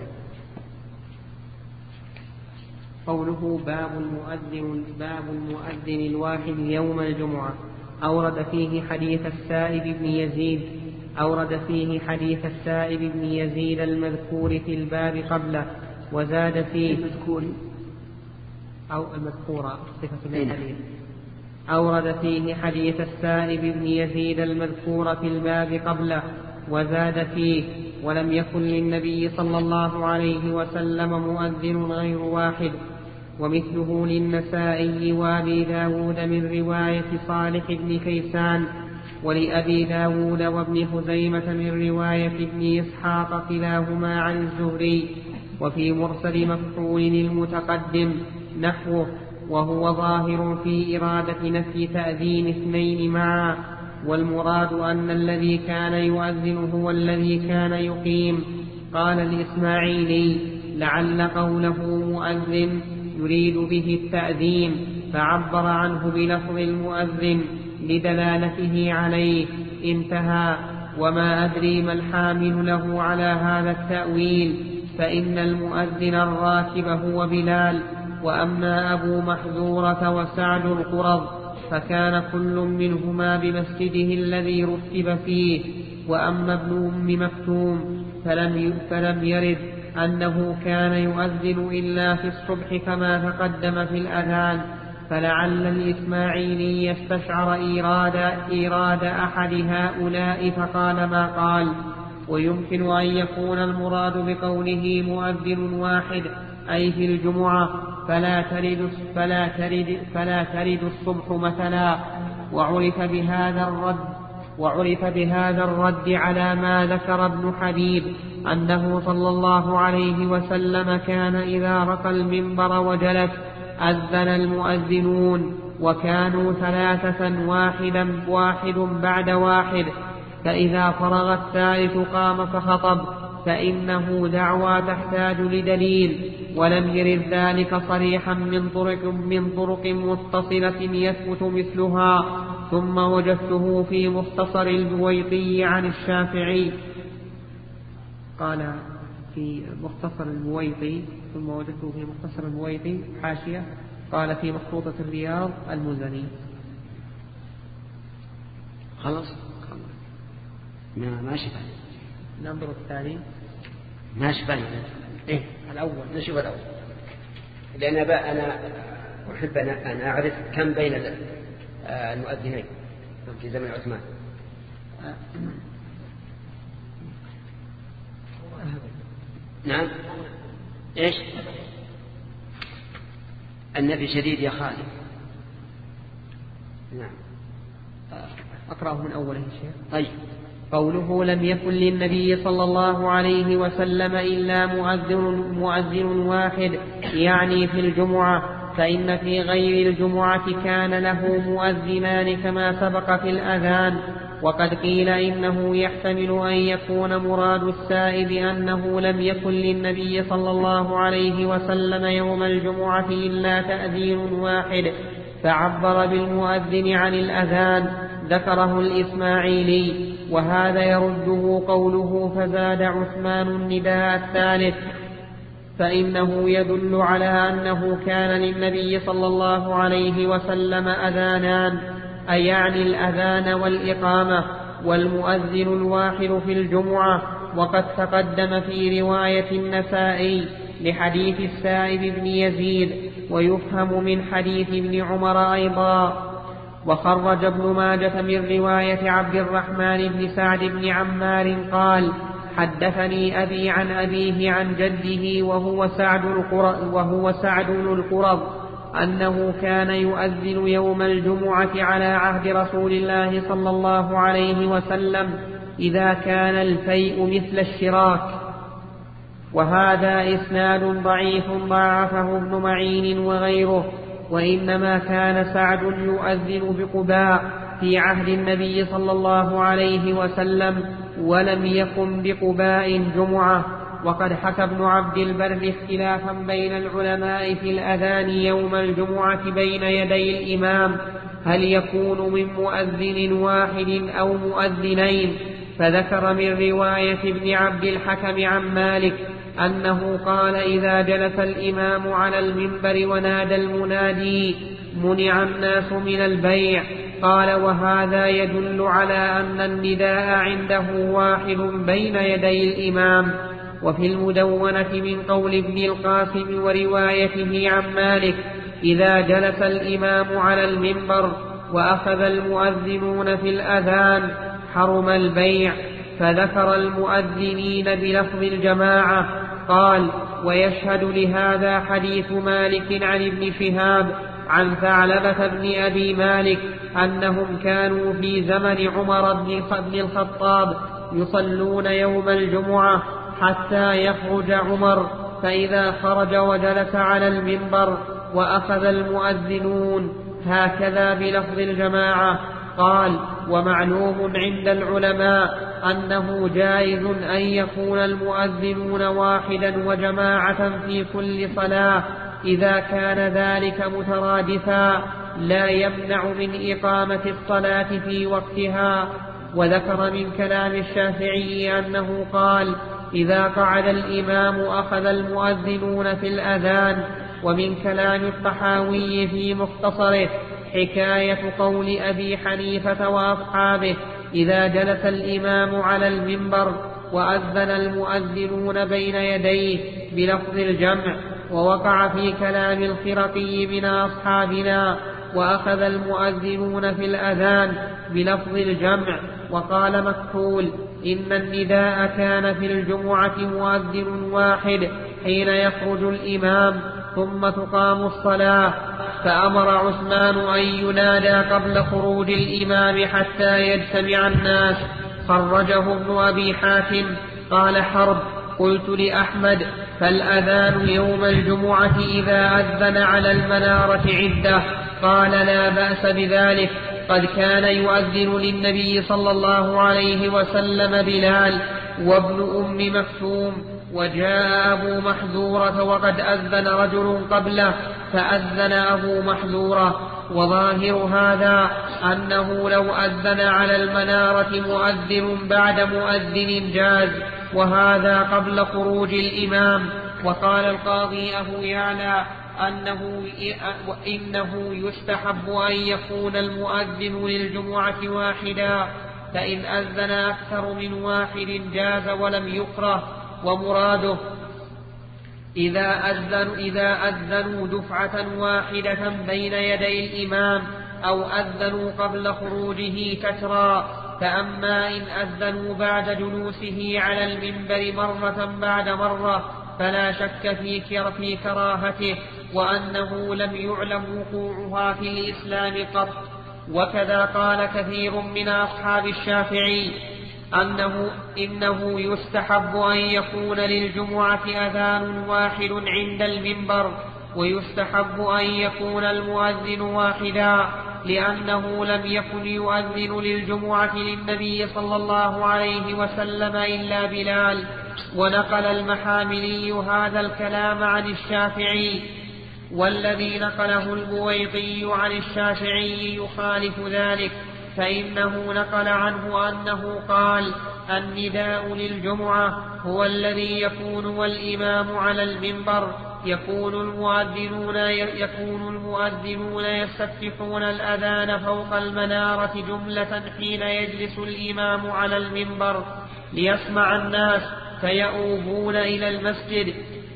قوله باب المؤذن باب المؤذن الواحد يوم الجمعة أورد فيه حديث السائب بن يزيد أورد فيه حديث السائب بن يزيد المذكور في الباب قبله، وزاد فيه المذكور أو المذكورة صفة من الحديث. أورد فيه حديث السائب بن يزيد المذكور في الباب قبله، وزاد فيه ولم يكن للنبي صلى الله عليه وسلم مؤذن غير واحد. ومثله للنسائي وأبي داود من رواية صالح بن كيسان، ولأبي داود وابن خزيمة من رواية ابن إسحاق كلاهما عن الزهري. وفي مرسل مفعول المتقدم نحوه، وهو ظاهر في إرادة نفي تأذين اثنين معا، والمراد أن الذي كان يؤذن هو الذي كان يقيم. قال الإسماعيلي: لعل قوله مؤذن يريد به التأذين، فعبر عنه بلفظ المؤذن لدلالته عليه. انتهى. وما أدري ما الحامل له على هذا التأويل، فإن المؤذن الراكب هو بلال، وأما أبو محذورة وسعد القرظ فكان كل منهما بمسجده الذي رتب فيه. وأما ابن أم مكتوم فلم, فلم يرد أنه كان يؤذن إلا في الصبح كما تقدم في الأذان، فلعل الإسماعيلي يستشعر إيراد, إيراد أحد هؤلاء فقال ما قال. ويمكن أن يكون المراد بقوله مؤذن واحد أي في الجمعة، فلا ترد, فلا ترد, فلا ترد الصبح مثلا. وعرف بهذا الرد وعرف بهذا الرد على ما ذكر ابن حبيب أنه صلى الله عليه وسلم كان إذا رقى المنبر وجلس أذن المؤذنون، وكانوا ثلاثة واحدا واحد بعد واحد، فإذا فرغ الثالث قام فخطب، فإنه دعوى تحتاج لدليل. ولم يرد ذلك صريحا من طرق, من طرق متصلة يثبت مثلها. ثم وجدته في مختصر البويطي عن الشافعي، قال في مختصر البويطي، ثم وجدته في مختصر البويطي حاشية، قال في مخطوطة الرياض المزني. خلاص ما ما شفت. ننظر الثاني. ما شفت. إيه الأول. نشوف الأول، لأن أنا أحب أن أعرف كم بين المؤذنين في زمن عثمان. نعم. إيش؟ النبي شديد يا خالد. نعم. أقرأه من أوله الشيخ. طيب. قوله لم يكن للنبي صلى الله عليه وسلم إلا مؤذن, مؤذن واحد، يعني في الجمعة، فإن في غير الجمعة كان له مؤذنان كما سبق في الأذان. وقد قيل إنه يحتمل أن يكون مراد السائب أنه لم يكن للنبي صلى الله عليه وسلم يوم الجمعة إلا تأذين واحد، فعبر بالمؤذن عن الأذان. ذكره الإسماعيلي، وهذا يرده قوله فزاد عثمان النداء الثالث، فإنه يدل على أنه كان للنبي صلى الله عليه وسلم أذانان، أي يعني الأذان والإقامة، والمؤذن الواحد في الجمعة. وقد تقدم في رواية النسائي لحديث السائب بن يزيد، ويفهم من حديث ابن عمر أيضا. وخرج ابن ماجة من رواية عبد الرحمن بن سعد بن عمار قال: حدثني أبي عن أبيه عن جده وهو سعد القرظ, وهو سعد القرظ أنه كان يؤذن يوم الجمعة على عهد رسول الله صلى الله عليه وسلم إذا كان الفيء مثل الشراك. وهذا إسناد ضعيف ضعفه ابن معين وغيره، وإنما كان سعد يؤذن بقباء في عهد النبي صلى الله عليه وسلم، ولم يكن بقباء جمعة. وقد حكى ابن عبد البر اختلافا بين العلماء في الأذان يوم الجمعة بين يدي الإمام، هل يكون من مؤذن واحد أو مؤذنين؟ فذكر من رواية ابن عبد الحكم عن مالك أنه قال: إذا جلس الإمام على المنبر ونادى المنادي منع الناس من البيع. قال: وهذا يدل على أن النداء عنده واحد بين يدي الإمام. وفي المدونة من قول ابن القاسم وروايته عن مالك: إذا جلس الإمام على المنبر وأخذ المؤذنون في الأذان حرم البيع. فذكر المؤذنين بلفظ الجماعة. قال: ويشهد لهذا حديث مالك عن ابن شهاب عن ثعلبة بن أبي مالك أنهم كانوا في زمن عمر بن الخطاب يصلون يوم الجمعة حتى يخرج عمر، فإذا خرج وجلس على المنبر وأخذ المؤذنون هكذا بلفظ الجماعة. قال: ومعلوم عند العلماء أنه جائز أن يكون المؤذنون واحدا وجماعة في كل صلاة إذا كان ذلك مترادفا لا يمنع من إقامة الصلاة في وقتها. وذكر من كلام الشافعي أنه قال: إذا قعد الإمام أخذ المؤذنون في الأذان. ومن كلام الطحاوي في مختصره حكاية قول أبي حنيفة وأصحابه: إذا جلس الإمام على المنبر وأذن المؤذنون بين يديه بلفظ الجمع. ووقع في كلام الخرقي من أصحابنا: وأخذ المؤذنون في الأذان بلفظ الجمع. وقال مكحول: إن النداء كان في الجمعة مؤذن واحد حين يخرج الإمام ثم تقام الصلاة، فأمر عثمان أن ينادى قبل خروج الإمام حتى يجتمع الناس. خرجه ابن أبي حاتم. قال حرب: قلت لأحمد: فالأذان يوم الجمعة إذا أذن على المنارة عدة؟ قال: لا بأس بذلك، قد كان يؤذن للنبي صلى الله عليه وسلم بلال وابن أم مكتوم، وجاء أبو محذورة وقد أذن رجل قبله فأذن أبو محذورة. وظاهر هذا أنه لو أذن على المنارة مؤذن بعد مؤذن جاز، وهذا قبل خروج الإمام. وقال القاضي أبو يعلى أنه إنه يستحب أن يكون المؤذن للجمعة واحدا، فإن أذن أكثر من واحد جاز ولم يكره. ومراده إذا أذنوا, إذا أذنوا دفعة واحدة بين يدي الإمام أو أذنوا قبل خروجه كثرا. فأما إن أذنوا بعد جلوسه على المنبر مرة بعد مرة فلا شك في كراهته، وأنه لم يعلم وقوعها في الإسلام قط. وكذا قال كثير من أصحاب الشافعي أنه إنه يستحب أن يكون للجمعة أذان واحد عند المنبر، ويستحب أن يكون المؤذن واحدا، لأنه لم يكن يؤذن للجمعة للنبي صلى الله عليه وسلم إلا بلال. ونقل المحاملي هذا الكلام عن الشافعي، والذي نقله البويطي عن الشافعي يخالف ذلك، فإنه نقل عنه أنه قال: النداء للجمعة هو الذي يكون والإمام على المنبر، يكون المؤذنون, يكون المؤذنون يستفتحون الأذان فوق المنارة جملة حين يجلس الإمام على المنبر ليسمع الناس فيؤوبون إلى المسجد.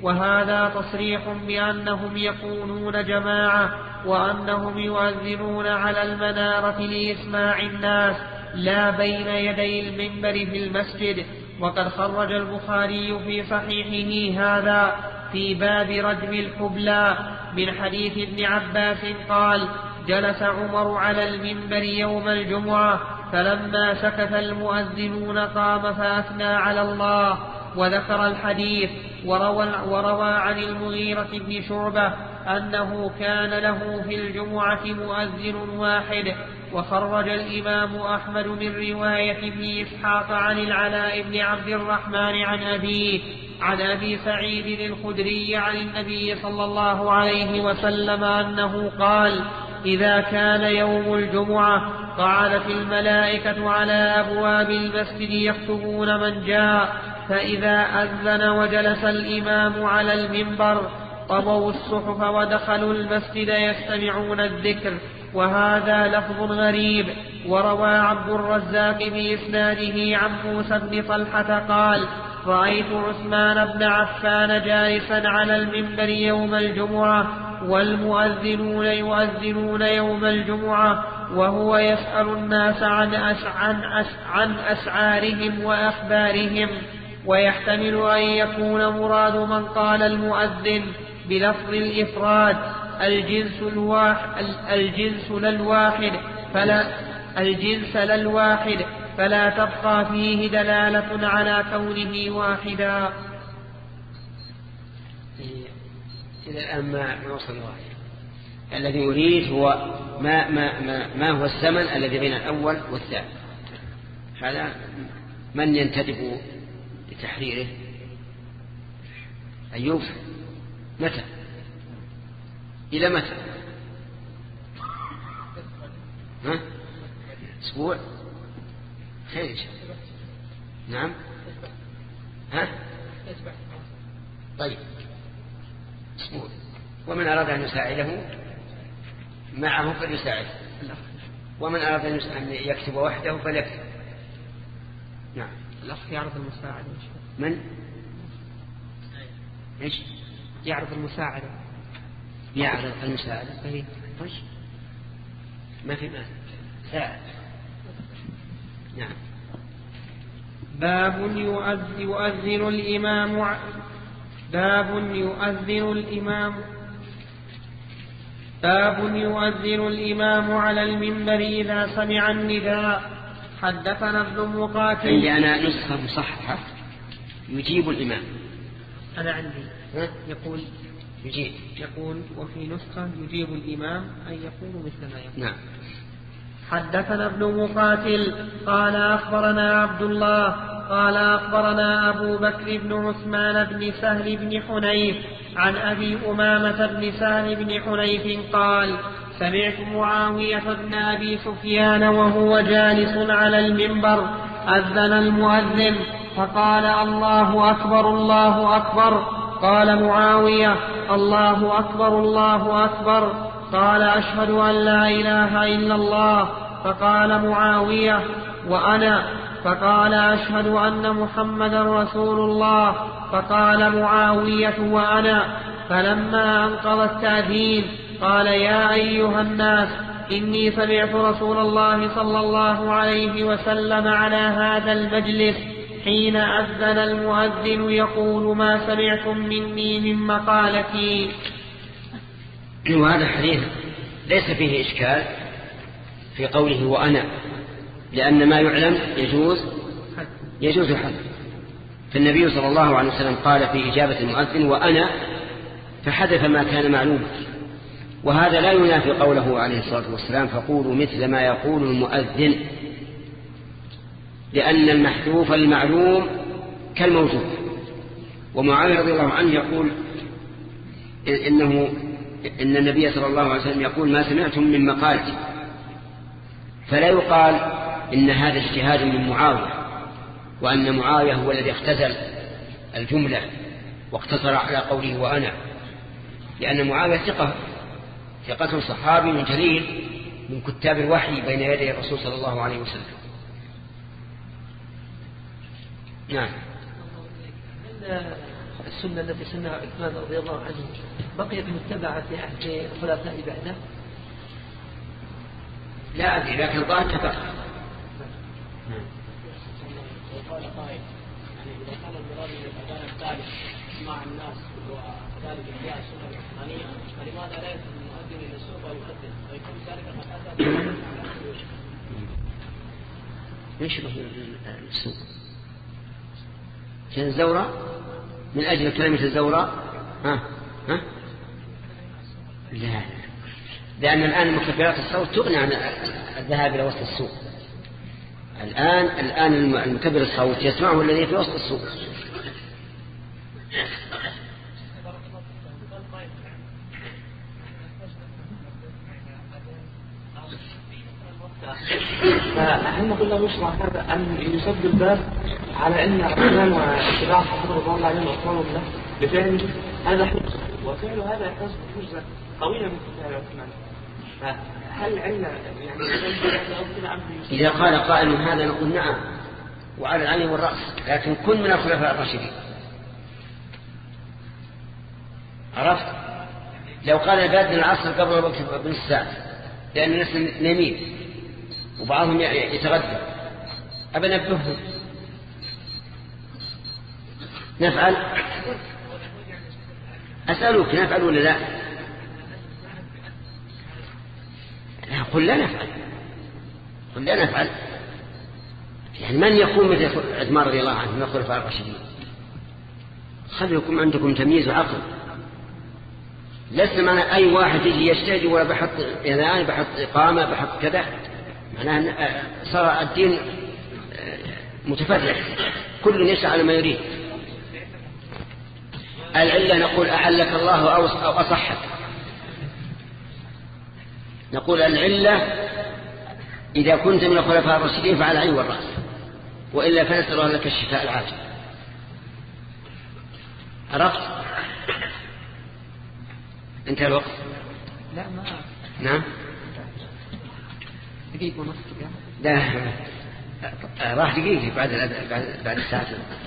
وهذا تصريح بأنهم يكونون جماعة، وأنهم يؤذنون على المنارة لإسماع الناس لا بين يدي المنبر في المسجد. وقد خرج البخاري في صحيحه هذا في باب رجم الحبلى من حديث ابن عباس قال: جلس عمر على المنبر يوم الجمعة فلما سكت المؤذنون قام فأثنى على الله. وذكر الحديث وروى, وروى عن المغيرة بن شعبة أنه كان له في الجمعة مؤذن واحد. وخرج الإمام أحمد من رواية ابن إسحاق عن العلاء بن عبد الرحمن عن أبيه عن أبي سعيد الخدري عن النبي صلى الله عليه وسلم أنه قال: إذا كان يوم الجمعة قعدت الملائكة على أبواب المسجد يكتبون من جاء، فإذا أذن وجلس الإمام على المنبر طووا الصحف ودخلوا المسجد يستمعون الذكر. وهذا لفظ غريب. وروى عبد الرزاق بإسناده عن موسى بن طلحة قال: رأيت عثمان بن عفان جالسا على المنبر يوم الجمعة والمؤذنون يؤذنون يوم الجمعة وهو يسأل الناس عن, أس عن, أس عن أسعارهم وأخبارهم. ويحتمل أن يكون مراد من قال المؤذن بلفظ الإفراد الجنس, الواحد الجنس للواحد فلا الجنس للواحد فلا تبقى فيه دلالة على كونه واحدا. إلى الآن ما وصل واحد. الذي يريد هو ما, ما, ما, ما هو الزمن الذي بين الأول والثاني. هذا من ينتدب لتحريره؟ أيوب متى؟ إلى متى؟ ها؟ أسبوع؟ خير. نعم. ها؟ طيب أسبوع. ومن أراد أن يساعده معه فليساعده، ومن أراد أن يكتب وحده فليكتب. نعم. الأخ يعرض المساعدة. من؟ إيش؟ يعرض المساعدة. يعرض المساعدة. أي. طيب ما في مانع. ساعد. نعم. باب يؤذن الإمام باب يؤذن الإمام باب يؤذن الإمام على المنبر إذا سمع النداء. حدثنا ابن مقاتل. عندي أنا نسخة مصححة يجيب الإمام. أنا عندي يقول يجيب يقول وفي نسخة يجيب الإمام أن يقول مثل ما يقول. نعم. حدثنا ابن مقاتل قال أخبرنا عبد الله قال أخبرنا أبو بكر بن عثمان بن سهل بن حنيف عن أبي أمامة بن سهل بن حنيف قال سمعت معاوية بن أبي سفيان وهو جالس على المنبر أذن المؤذن فقال الله أكبر الله أكبر. قال معاوية الله أكبر الله أكبر. قال أشهد أن لا إله إلا الله. فقال معاوية وأنا. فقال أشهد أن محمدا رسول الله. فقال معاوية وأنا. فلما أنقض التأذين قال يا أيها الناس إني سمعت رسول الله صلى الله عليه وسلم على هذا المجلس حين أذن المؤذن يقول ما سمعتم مني من مقالتي. وهذا الحديث ليس فيه إشكال في قوله وأنا، لأن ما يعلم يجوز يجوز الحد. فالنبي صلى الله عليه وسلم قال في إجابة المؤذن وأنا، فحدث ما كان معلوما. وهذا لا ينافي قوله عليه الصلاة والسلام فقولوا مثل ما يقول المؤذن، لأن المحذوف المعلوم كالموجود. ومعاوية رضي الله عنه يقول إنه إن النبي صلى الله عليه وسلم يقول ما سمعتم من مقالتي، فلا يقال إن هذا اجتهاد من معاوية وأن معاوية هو الذي اختزل الجملة واقتصر على قوله وأنا، لأن معاوية ثقة ثقة صحابي جليل من كتاب الوحي بين يدي الرسول صلى الله عليه وسلم. نعم. السنة التي سنها عثمان رضي الله عنه بقيت متبعة في عهد الخلفاء بعده؟ لا أدري، لكن ظاهر تبع. وقال قائل يعني إذا كان المراد من الأذان الثالث مع الناس وذلك جاء السنة العثمانية، فلماذا لا يكون المؤذن إلى السوق ويؤذن ويكون ذلك قد أتى يشبه السوق كان الزورة من أجل كلمة الزورة. ها ها لا، لأن الآن مكبرات الصوت تغني عن الذهاب إلى وسط السوق. الآن الآن المكبر الصوت يسمعه الذي في وسط السوق. فهل نقول له يشرع هذا أن يسد الباب على أن عثمان واتباع الصحابة رضي الله عنهم وأقوالهم له بفعل هذا حجة، وفعل هذا يحتاج حجة قوية من كتاب عثمان؟ فهل عندنا يعني إذا قال قائل هذا نقول نعم وعلى العين والرأس، لكن كن من الخلفاء الراشدين. عرفت؟ لو قال الباب من العصر قبل وقت بن الساعة لأن الناس نميل وبعضهم يتغدى أبنبههم نفعل أسألك نفعل ولا لا؟ قل لا نفعل قل لا نفعل يعني من يكون مثل عثمان رضي الله عنه من الخلفاء الراشدين خلوا يكون عندكم تمييز وعقل لسنا معنا أي واحد يجي يشتاج ولا بحط إذان بحط إقامة بحط كذا معناه صار الدين متفرع كل يسعى على ما يريد العلة نقول أعلك الله أو أصحك نقول العلة إذا كنت من الخلفاء الراشدين فعلى العين والرأس وإلا فنسأل لك الشفاء العاجل عرفت انتهى الوقت لا ما نعم دقيقة ونص لا راح دقيقة بعد بعد بعد الساعة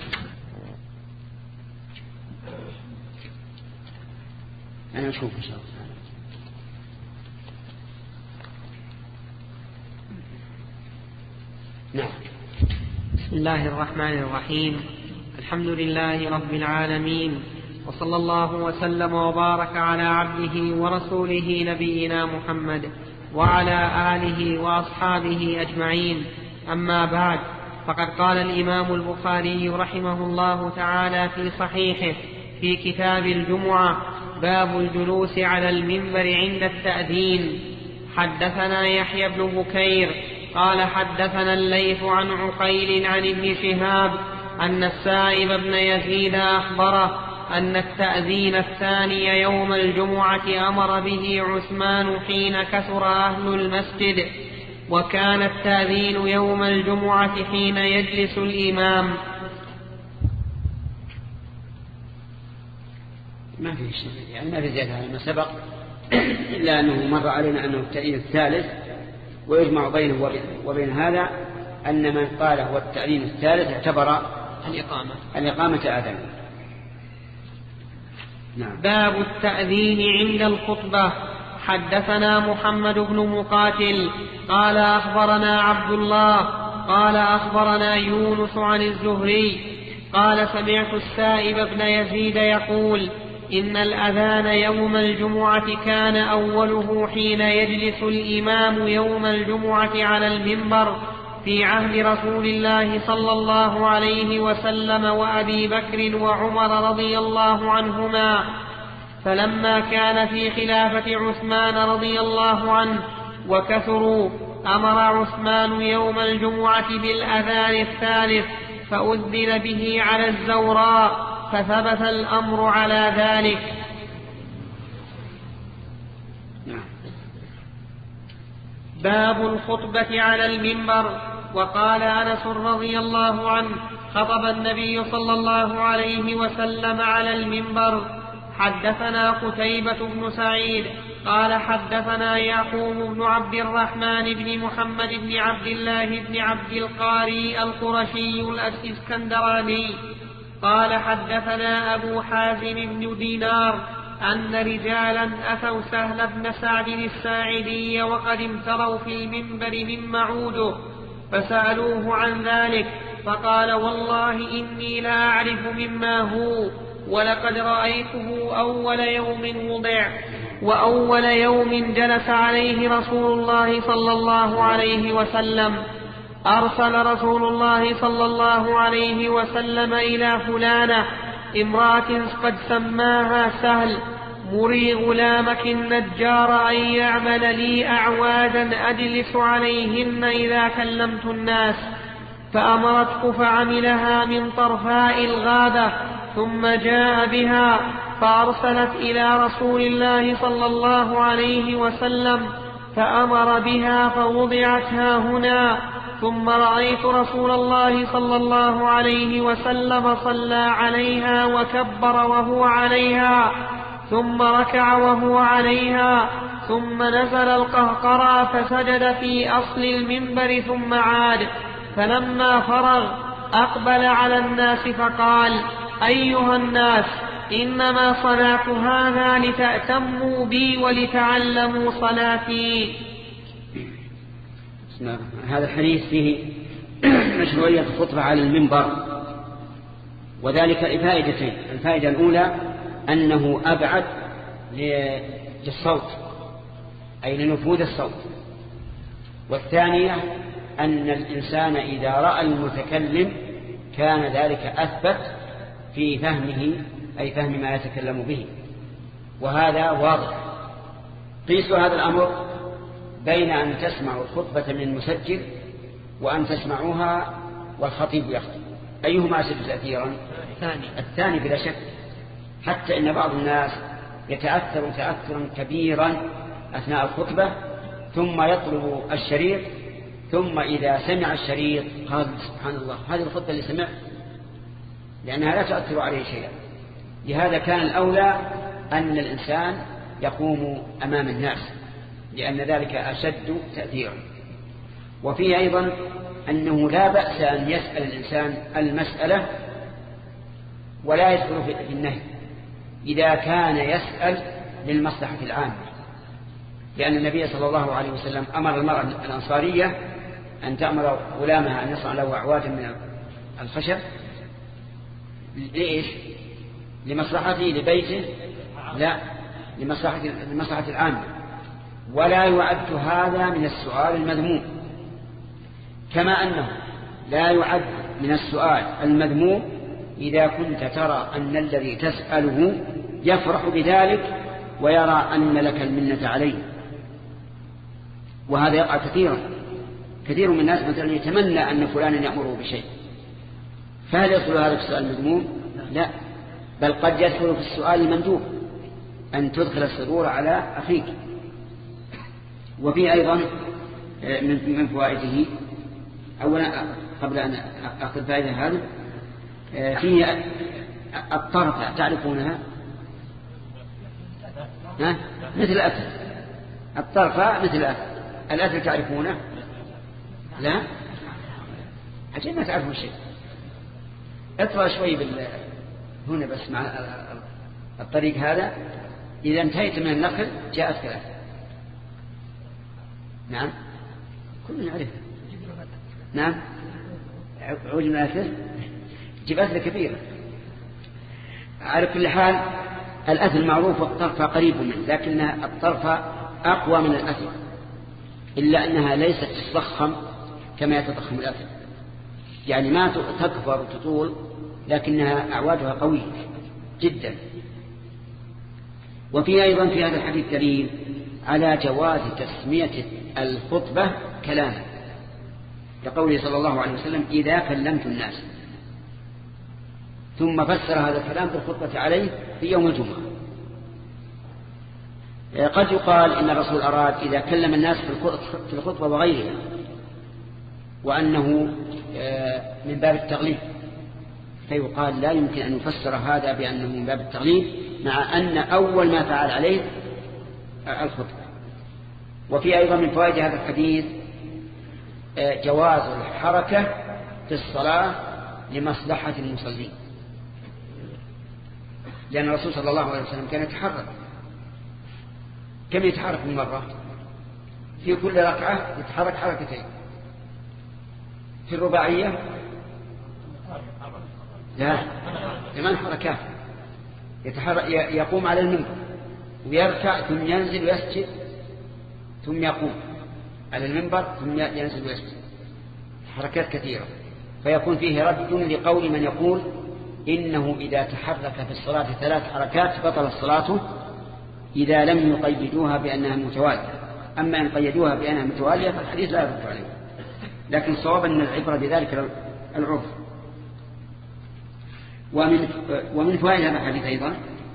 أنا أشوف إن شاء الله نعم. بسم الله الرحمن الرحيم الحمد لله رب العالمين وصلى الله وسلم وبارك على عبده ورسوله نبينا محمد وعلى آله وأصحابه أجمعين أما بعد فقد قال الإمام البخاري رحمه الله تعالى في صحيحه في كتاب الجمعة باب الجلوس على المنبر عند التأذين حدثنا يحيى بن بكير قال حدثنا الليث عن عقيل عن ابن شهاب أن السائب بن يزيد أخبره أن التأذين الثاني يوم الجمعة أمر به عثمان حين كثر أهل المسجد وكان التأذين يوم الجمعة حين يجلس الإمام. ما في شيء يعني ما في زيادة على ما سبق إلا أنه مر علينا أنه التأذين الثالث ويجمع بينه وبين هذا أن من قال هو التأذين الثالث اعتبر الإقامة الإقامة آذان. نعم. باب التأذين عند الخطبة. حدثنا محمد بن مقاتل قال أخبرنا عبد الله قال أخبرنا يونس عن الزهري قال سمعت السائب بن يزيد يقول إن الأذان يوم الجمعة كان أوله حين يجلس الإمام يوم الجمعة على المنبر في عهد رسول الله صلى الله عليه وسلم وأبي بكر وعمر رضي الله عنهما فلما كان في خلافة عثمان رضي الله عنه وكثروا أمر عثمان يوم الجمعة بالأذان الثالث فأذن به على الزوراء فثبت الأمر على ذلك. باب الخطبة على المنبر. وقال أنس رضي الله عنه خطب النبي صلى الله عليه وسلم على المنبر. حدثنا قتيبة بن سعيد قال حدثنا يعقوب بن عبد الرحمن بن محمد بن عبد الله بن عبد القاري القرشي الإسكندراني قال حدثنا أبو حازم بن دينار أن رجالا أتوا سهل بن سعد الساعدي وقد امتروا في المنبر من معوده فسألوه عن ذلك فقال والله إني لا أعرف مما هو ولقد رأيته أول يوم وضع وأول يوم جلس عليه رسول الله صلى الله عليه وسلم. أرسل رسول الله صلى الله عليه وسلم إلى فلانة امرأة قد سماها سهل مري غلامك النجار أن يعمل لي أعوادا أجلس عليهن إذا كلمت الناس فأمرته فعملها من طرفاء الغابة ثم جاء بها فأرسلت إلى رسول الله صلى الله عليه وسلم فأمر بها فوضعت ها هنا ثم رأيت رسول الله صلى الله عليه وسلم صلى عليها وكبر وهو عليها ثم ركع وهو عليها ثم نزل القهقرى فسجد في أصل المنبر ثم عاد فلما فرغ أقبل على الناس فقال أيها الناس إنما صنعت هذا لتأتموا بي ولتعلموا صلاتي. بسم الله الرحمن هذا الحديث فيه مشروعية الخطبة على المنبر، وذلك لفائدتين. الفائدة الأولى أنه أبعد للصوت أي لنفوذ الصوت، والثانية أن الإنسان إذا رأى المتكلم كان ذلك أثبت في فهمه أي فهم ما يتكلم به، وهذا واضح. قيسوا هذا الأمر بين أن تسمعوا الخطبة من المسجل وأن تسمعوها والخطيب يخطب، أيهما أشد تأثيرا؟ الثاني بلا شك، حتى إن بعض الناس يتأثر تأثرا كبيرا أثناء الخطبة ثم يطلب الشريط، ثم إذا سمع الشريط قال سبحان الله هذه الخطبة اللي سمع، لأنها لا تؤثر عليه شيئا. لهذا كان الأولى أن الإنسان يقوم أمام الناس، لأن ذلك أشد تأثيرا. وفيه أيضا أنه لا بأس أن يسأل الإنسان المسألة ولا يدخل في النهي إذا كان يسأل للمصلحة العامة، لأن النبي صلى الله عليه وسلم أمر المرأة الأنصارية أن تأمر غلامها أن يصنع له أعوادا من الخشب. ليش؟ لمصلحته لبيته؟ لا، لمصلحة لمصلحة العامة. ولا يعد هذا من السؤال المذموم، كما أنه لا يعد من السؤال المذموم إذا كنت ترى أن الذي تسأله يفرح بذلك ويرى أن لك المنة عليه. وهذا يقع كثيرا، كثير من الناس مثلا يتمنى أن فلانا يأمره بشيء، فهل يدخل هذا في السؤال المذموم؟ لا، بل قد يدخل في السؤال المندوب، أن تدخل السرور على أخيك. وفي أيضا من فوائده، أولا قبل أن أخذ فائدة هذه، فيه الطرفة تعرفونها؟ ها؟ مثل الأثل، الطرفة مثل الأثل. الأثل تعرفونه؟ لا؟ عجل ما تعرفون شيء. اطلع شوي بال... هنا بس مع الطريق هذا، إذا انتهيت من النخل جاءت ثلاثة. نعم كلنا نعرفها. نعم عود من الأثل، جيب أثل كبيرة. على كل حال الأثل معروف والطرفة قريب منه، لكن الطرفة أقوى من الأثل، إلا أنها ليست تضخم كما يتضخم الأثل، يعني ما تكبر وتطول، لكنها أعوادها قوية جدا. وفي أيضا في هذا الحديث دليل على جواز تسمية الخطبة كلاما، لقوله صلى الله عليه وسلم إذا كلمت الناس، ثم فسر هذا الكلام بالخطبة عليه في يوم الجمعة. قد يقال إن الرسول أراد إذا كلم الناس في الخطبة وغيرها، وأنه من باب التغليب، فيقال لا يمكن أن يفسر هذا بأنه من باب التغليب، مع أن أول ما فعل عليه الخطبة. وفي أيضا من فوائد هذا الحديث جواز الحركة في الصلاة لمصلحة المصلين، لأن الرسول صلى الله عليه وسلم كان يتحرك. كم يتحرك من مرة؟ في كل ركعة يتحرك حركتين. في الرباعية لا، ثمان حركات. يتحرك، يقوم على المنبر ويركع ثم ينزل ويسجد ثم يقوم على المنبر ثم ينزل ويسجد، حركات كثيرة. فيكون فيه رد لقول من يقول إنه إذا تحرك في الصلاة ثلاث حركات بطل الصلاة إذا لم يقيدوها بأنها متوالية. أما إن قيدوها بأنها متوالية فالحديث لا يرد عليه، لكن الصواب أن العبرة بذلك العرف. ومن ومن فوائد هذا الحديث أيضا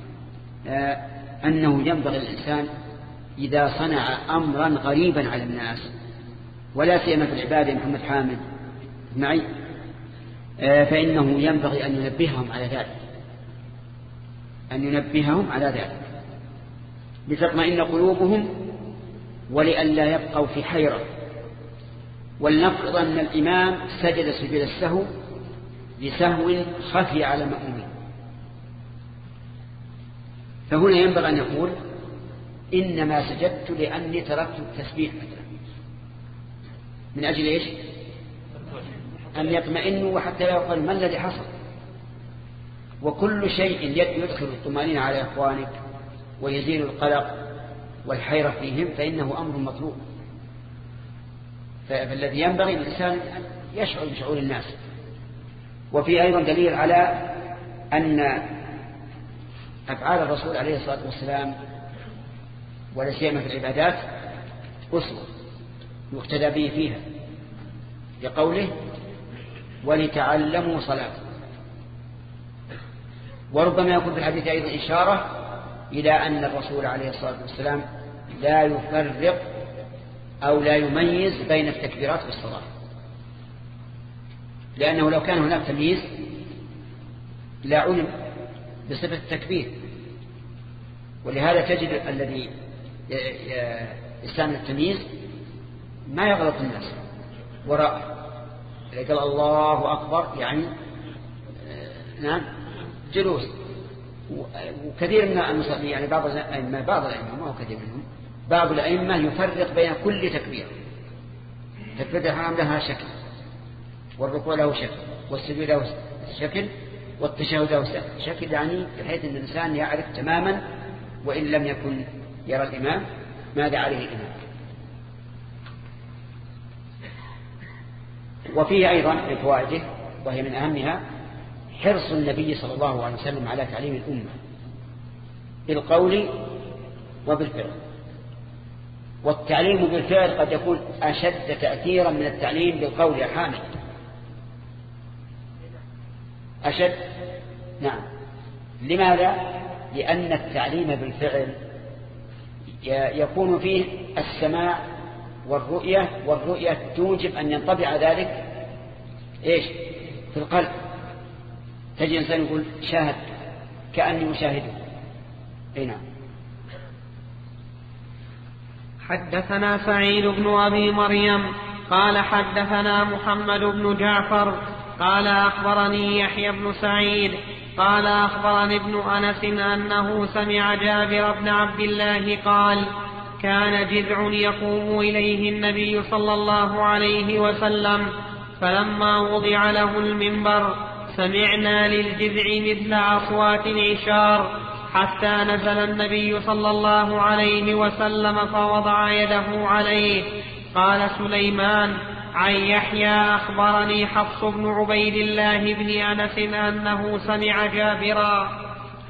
أنه ينبغي الإنسان إذا صنع أمرا غريبا على الناس، ولا سيما في العبادة محمد حامد معي، فإنه ينبغي أن ينبههم على ذلك، أن ينبههم على ذلك لتطمئن قلوبهم ولئلا يبقوا في حيرة. ولنفرض أن الإمام سجد سجود السهو لسهو خفي على مأمومين، فهنا ينبغي أن يقول إنما سجدت لأني تركت التسبيح مثلا، من أجل إيش؟ أن يطمئنوا وحتى لا يقال ما الذي حصل. وكل شيء يدخل الطمأنينة على إخوانك ويزيل القلق والحيرة فيهم فإنه أمر مطلوب. فالذي ينبغي الإنسان أن يشعر بشعور الناس. وفي أيضا دليل على أن أفعال الرسول عليه الصلاة والسلام ولا سيما في العبادات أسوة يقتدى به فيها، لقوله ولتعلموا صلاة. وربما يكون في الحديث أيضا إشارة إلى أن الرسول عليه الصلاة والسلام لا يفرق أو لا يميز بين التكبيرات في الصلاة، لأنه لو كان هناك تمييز لا علم بصفة التكبير. ولهذا تجد الذي يستعمل التمييز ما يغلط الناس وراء إذا قال الله أكبر يعني نعم جلوس. وكثير من المصلين يعني بعض الأئمة بعض الأئمة ما هو كثير منهم بعض الأئمة يفرق بين كل تكبير. تكبيرة الإحرام لها شكل، والركوع له شكل، والسجود له شكل، والتشهد له شكل، يعني بحيث أن الإنسان يعرف تماما وإن لم يكن يرى الإمام ماذا عليه الإمام. وفيه أيضا من فوائده وهي من أهمها حرص النبي صلى الله عليه وسلم على تعليم الأمة بالقول وبالفعل. والتعليم بالفعل قد يكون أشد تأثيرا من التعليم بالقول يا حامد. أشد نعم. لماذا؟ لأن التعليم بالفعل يكون فيه السماع والرؤية، والرؤية توجب أن ينطبع ذلك إيش في القلب. تجي إنسان يقول شاهد كأني مشاهده. أي نعم. حدثنا سعيد بن أبي مريم قال حدثنا محمد بن جعفر قال أخبرني يحيى بن سعيد قال أخبرني ابن أنس أنه سمع جابر بن عبد الله قال كان جذع يقوم إليه النبي صلى الله عليه وسلم فلما وضع له المنبر سمعنا للجذع مثل أصوات العشار حتى نزل النبي صلى الله عليه وسلم فوضع يده عليه. قال سليمان عن يحيى أخبرني حفص بن عبيد الله بن أنس أنه سمع جابرا.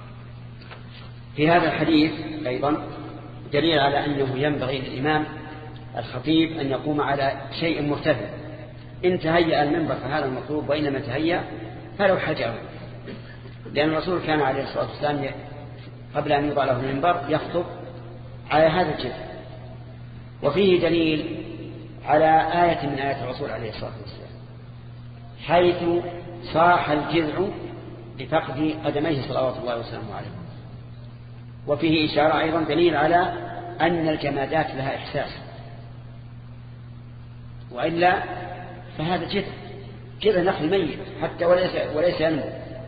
في هذا الحديث أيضا دليل على أنه ينبغي للإمام الخطيب أن يقوم على شيء مرتفع. إن تهيأ المنبر فهذا المطلوب، وإنما تهيأ فلو حجر، لأن الرسول كان عليه الصلاة والسلام قبل أن يوضع له المنبر يخطب على هذا الجذع. وفيه دليل على آية من آيات الرسول عليه الصلاة والسلام حيث صاح الجذع لفقد قدميه صلوات الله وسلامه عليه. وفيه إشارة أيضا دليل على أن الجمادات لها إحساس، وإلا فهذا جذع جذع نخل ميت حتى وليس, وليس ينمو،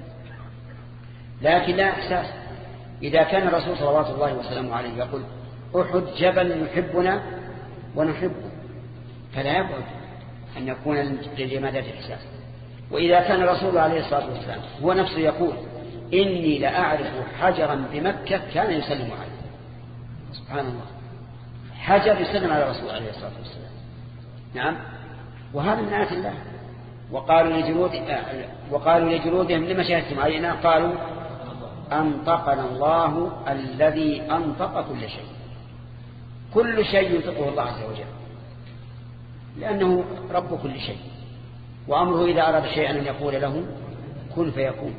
لكن لا إحساس. إذا كان الرسول صلوات الله وسلامه عليه يقول أحد جبل يحبنا ونحبه، فلا يبعد أن يكون للجمادات إحساس. وإذا كان الرسول عليه الصلاة والسلام هو نفسه يقول إني لأعرف حجرا بمكة كان يسلم عليه، سبحان الله، حجر يسلم على الرسول عليه الصلاة والسلام. نعم. وهذا من آيات الله. وقالوا لجلود وقالوا لجلودهم لما شهدتم علينا؟ قالوا أنطقنا الله الذي أنطق كل شيء. كل شيء ينطقه الله عز وجل، لأنه رب كل شيء، وأمره إذا أراد شيئا أن يقول له كن فيكون.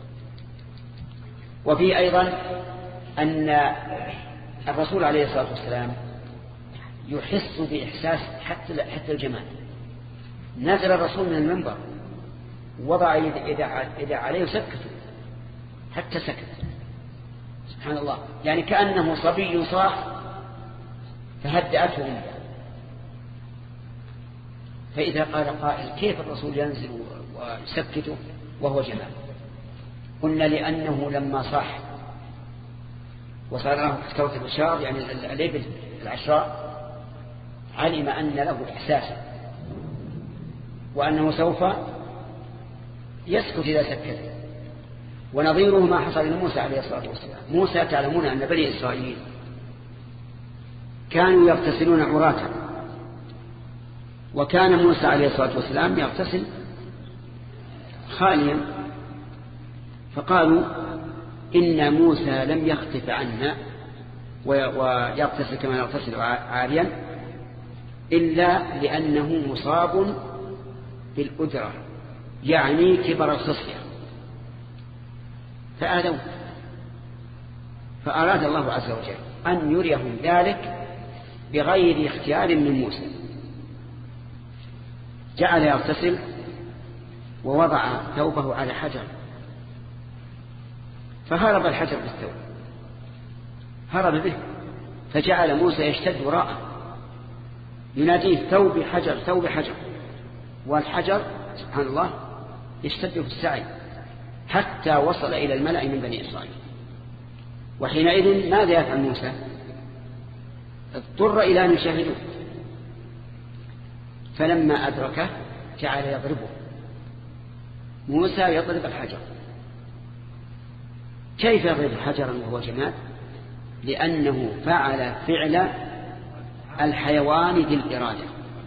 وفي أيضا أن الرسول عليه الصلاة والسلام يحس بإحساس حتى حتى الجمال. نزل الرسول من المنبر وضع يده عليه وسكته حتى سكت، سبحان الله، يعني كأنه صبي صاح فهدأته أمه. فإذا قال قائل كيف الرسول ينزل ويسكته وهو جمال؟ قلنا لأنه لما صاح وصار له كوكب الشار يعني الليبل العشراء علم أن له إحساسا وأنه سوف يسكت إذا سكت. ونظيره ما حصل لموسى عليه الصلاة والسلام. موسى تعلمون أن بني إسرائيل كانوا يغتسلون عراة، وكان موسى عليه الصلاة والسلام يغتسل خاليا، فقالوا إن موسى لم يختف عنا ويغتسل كما يغتسل عاريا إلا لأنه مصاب بالأجرة، يعني كبر الخصية، فآذوا. فأراد الله عز وجل أن يريهم ذلك بغير اختيار من موسى، جعل يغتسل ووضع ثوبه على حجر، فهرب الحجر بالثوب، هرب به، فجعل موسى يشتد وراءه يناديه ثوب حجر ثوب حجر، والحجر سبحان الله يشتد في السعي حتى وصل إلى الملأ من بني إسرائيل. وحينئذ ماذا يفعل موسى؟ اضطر إلى أن يشاهدوه، فلما أدركه جعل يضربه. موسى يضرب الحجر. كيف يضرب حجرا وهو جماد؟ لأنه فعل فعل الحيوان ذي الإرادة،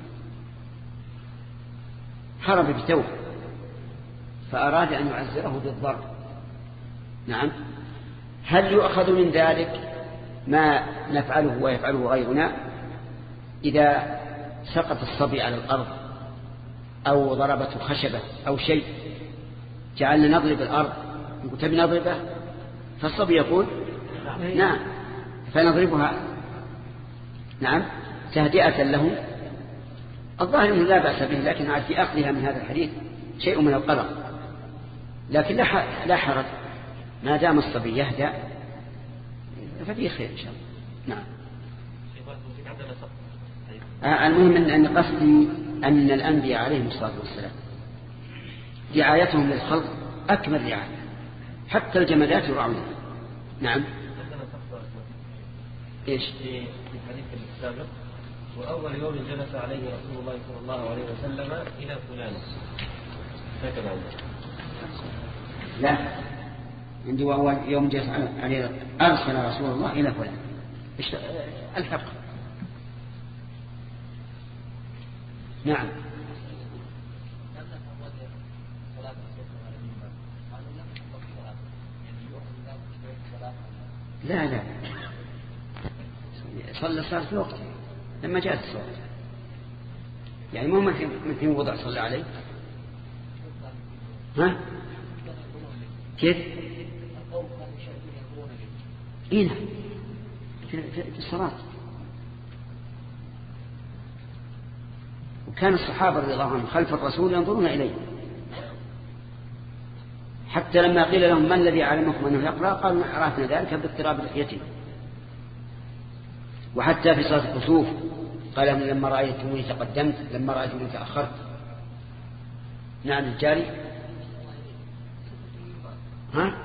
هرب بثوب، فأراد أن يعزره بالضرب. نعم. هل يؤخذ من ذلك ما نفعله ويفعله غيرنا إذا سقط الصبي على الأرض أو ضربته خشبة أو شيء، جعلنا نضرب الأرض، نقول تبي نضربه، فالصبي يقول نعم، فنضربها نعم تهدئة له. الظاهر أنه لا بأس به، لكن في أخذها من هذا الحديث شيء من القلق، لكن لا حرج ما دام الصبي يهدأ ففيه خير إن شاء الله. نعم. المهم أن قصدي أن الأنبياء عليهم الصلاة والسلام رعايتهم للخلق أكمل رعاية، حتى الجمادات يرعونها. نعم. إيش؟ في الحديث السابق وأول يوم جلس عليه رسول الله صلى الله عليه وسلم إلى فلان، هكذا عنده. لا، عندي وأول يوم جلس عليه أرسل رسول الله إلى فلان الحق. نعم. لا لا صلى الصلاة في وقته لما جاءت الصلاة، يعني مو من في وضع صلى عليه. ها كيف؟ إيه في الصلاة. وكان الصحابة رضي الله عنهم خلف الرسول ينظرون إليه، حتى لما قيل لهم ما الذي علمكم أنه يقرأ قالوا عرفنا ذلك باضطراب لحيته. وحتى في صلاة الكسوف قال لهم لما رأيتموني تقدمت لما رأيتموني تأخرت. نعم الجاري. ها؟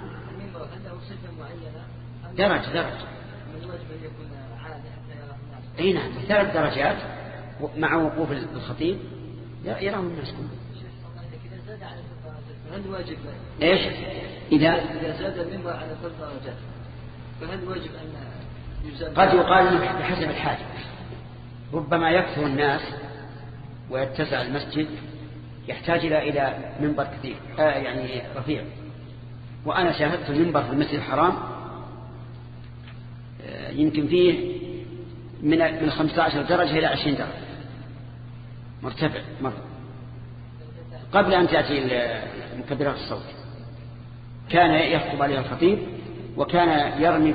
درجة درجة أي نعم ثلاث درجات مع وقوف الخطيب يراه الناس كلهم. فهل واجب ايش اذا اذا زاد المنبر على ثلاث درجات فهل واجب ان يزاد؟ قد يقال بحسب الحاجه، ربما يكثر الناس ويتسع المسجد يحتاج الى الى منبر كثير آه يعني رفيع. وانا شاهدت المنبر في المسجد الحرام آه يمكن فيه من من خمسة عشر درجه الى عشرين درجه مرتفع مره قبل أن تأتي مكبرات الصوت. كان يخطب عليها الخطيب وكان يرمي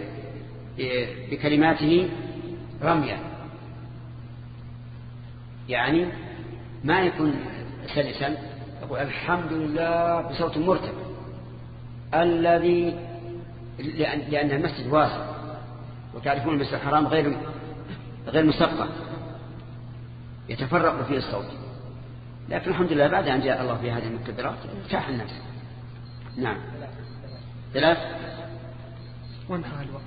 بكلماته رميا، يعني ما يكون سلسا، يقول الحمد لله بصوت مرتفع الذي لأن المسجد واسع وتعرفون المسجد الحرام غير غير مسقف يتفرق فيه الصوت، لكن الحمد لله بعد أن جاء الله في هذه المكبرات ارتاح الناس. نعم. ثلاث وانتهى الوقت.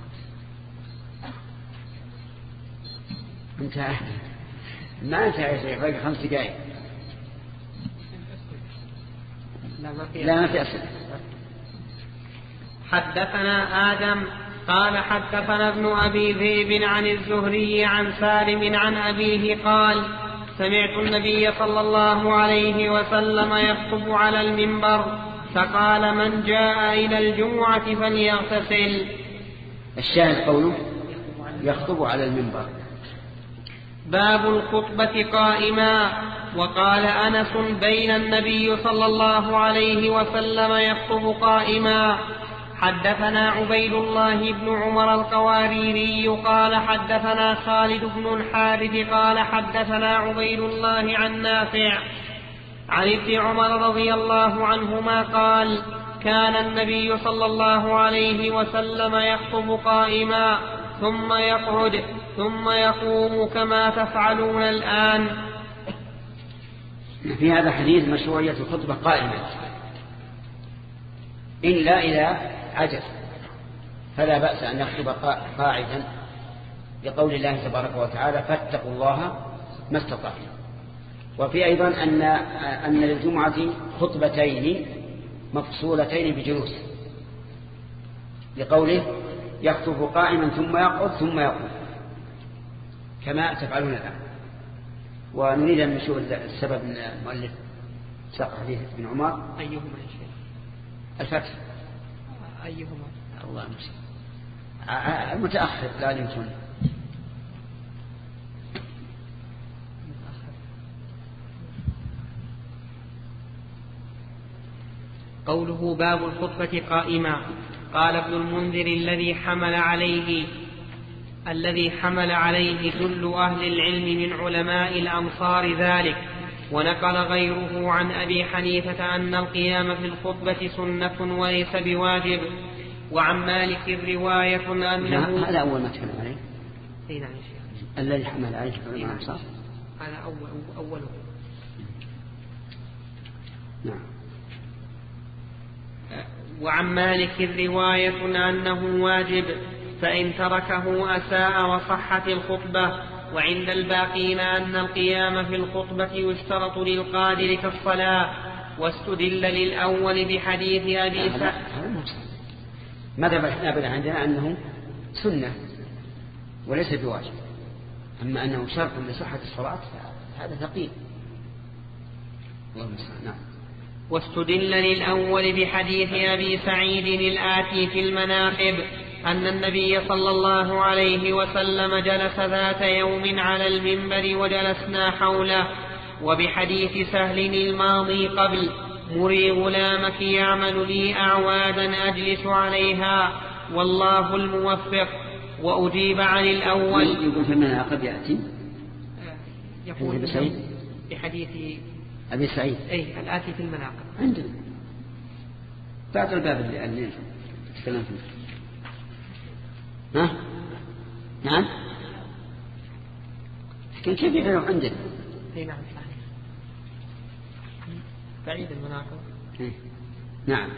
انتهى ما انتهى يا شيخ باقي خمس دقائق. لا ما في لا ما في أسئلة. حدثنا آدم قال حدثنا ابن أبي ذئب عن الزهري عن سالم عن أبيه قال سمعت النبي صلى الله عليه وسلم يخطب على المنبر فقال من جاء إلى الجمعة فليغتسل. الشاهد قوله يخطب على المنبر. باب الخطبة قائما. وقال أنس بين النبي صلى الله عليه وسلم يخطب قائما. حدثنا عبيد الله بن عمر القواريري قال حدثنا خالد بن الحارث قال حدثنا عبيد الله عن نافع عن ابن عمر رضي الله عنهما قال كان النبي صلى الله عليه وسلم يخطب قائما ثم يقعد ثم يقوم كما تفعلون الآن. في هذا حديث مشروعية الخطبة قائمة إلا إذا عجز فلا بأس أن يخطب قاعدا لقول الله تبارك وتعالى فاتقوا الله ما استطعتم. وفي أيضا أن أن للجمعة خطبتين مفصولتين بجلوس لقوله يخطب قائما ثم يقعد ثم يقوم كما تفعلون الآن. ونريد أن نشوف السبب من المؤلف ساق حديث ابن عمر. أيهما يا شيخ؟ الفتح. أيهما؟ الله المسلم المتأخر لا يمكن. قوله باب الخطبة قائما. قال ابن المنذر الذي حمل عليه الذي حمل عليه جل أهل العلم من علماء الأمصار ذلك. ونقل غيره عن أبي حنيفة أن القيام في الخطبة سنة وليس بواجب. وعن مالك الرواية أنه هذا أول ما تكلم عليه. أي نعم يا شيخ. الذي حمل عليه علماء الأمصار هذا أول أوله. نعم. وعن مالك الرواية أنه واجب فإن تركه أساء وصحت الخطبة. وعند الباقين أن القيام في الخطبة يشترط للقادر كالصلاة. واستدل للأول بحديث أبي سعيد. ماذا بالحنابلة عندنا أنه سنة وليس بواجب. أما أنه شرط لصحة الصلاة هذا ثقيل. نعم. واستدل للأول بحديث أبي سعيد الآتي في المناقب أن النبي صلى الله عليه وسلم جلس ذات يوم على المنبر وجلسنا حوله. وبحديث سهل الماضي قبل مري غلامك يعمل لي أعوادا أجلس عليها والله الموفق. وأجيب عن الأول. يقول في المناقب يأتي يقول بحديث أبي سعيد أي الآتي في المناقب عندنا بعد الباب اللي تكلم فيه. ها نعم لكن كيف يعلم عندنا؟ اي نعم صحيح بعيد المناقب. نعم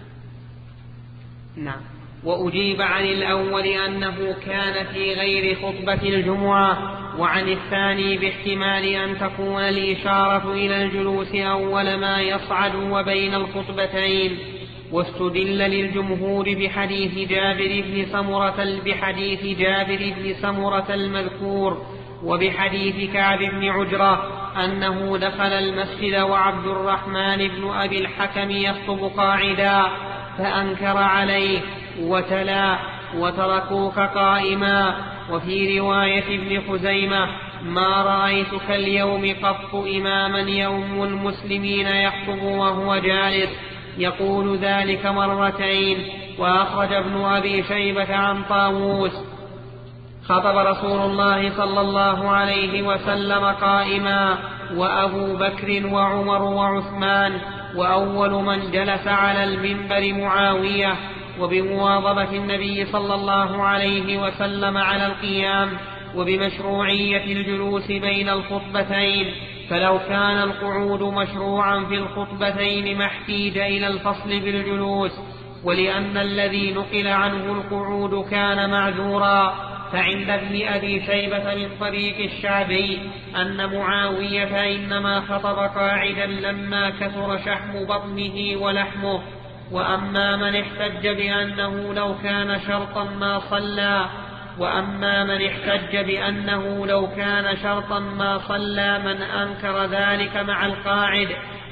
نعم. وأجيب عن الأول أنه كان في غير خطبة الجمعة. وعن الثاني باحتمال أن تكون الإشارة إلى الجلوس أول ما يصعد وبين الخطبتين. واستدل للجمهور بحديث جابر بن سمرة بحديث جابر بن سمرة المذكور وبحديث كعب بن عجرة أنه دخل المسجد وعبد الرحمن بن أبي الحكم يخطب قاعدا فأنكر عليه وتلا وتركوك قائما. وفي رواية ابن خزيمة ما رأيتك اليوم قط إماما يوم المسلمين يخطب وهو جالس يقول ذلك مرتين. وأخرج ابن أبي شيبة عن طاووس خطب رسول الله صلى الله عليه وسلم قائما وأبو بكر وعمر وعثمان وأول من جلس على المنبر معاوية. وبمواظبة النبي صلى الله عليه وسلم على القيام وبمشروعية الجلوس بين الخطبتين. فلو كان القعود مشروعا في الخطبتين ما احتيج إلى الفصل بالجلوس. ولأن الذي نقل عنه القعود كان معذورا فعند ابن أبي شيبة من طريق الشعبي أن معاوية إنما خطب قاعدا لما كثر شحم بطنه ولحمه. وأما من احتج بأنه لو كان شرطا ما صلى وأما من احتج بأنه لو كان شرطا ما صلى من أنكر ذلك مع القاعد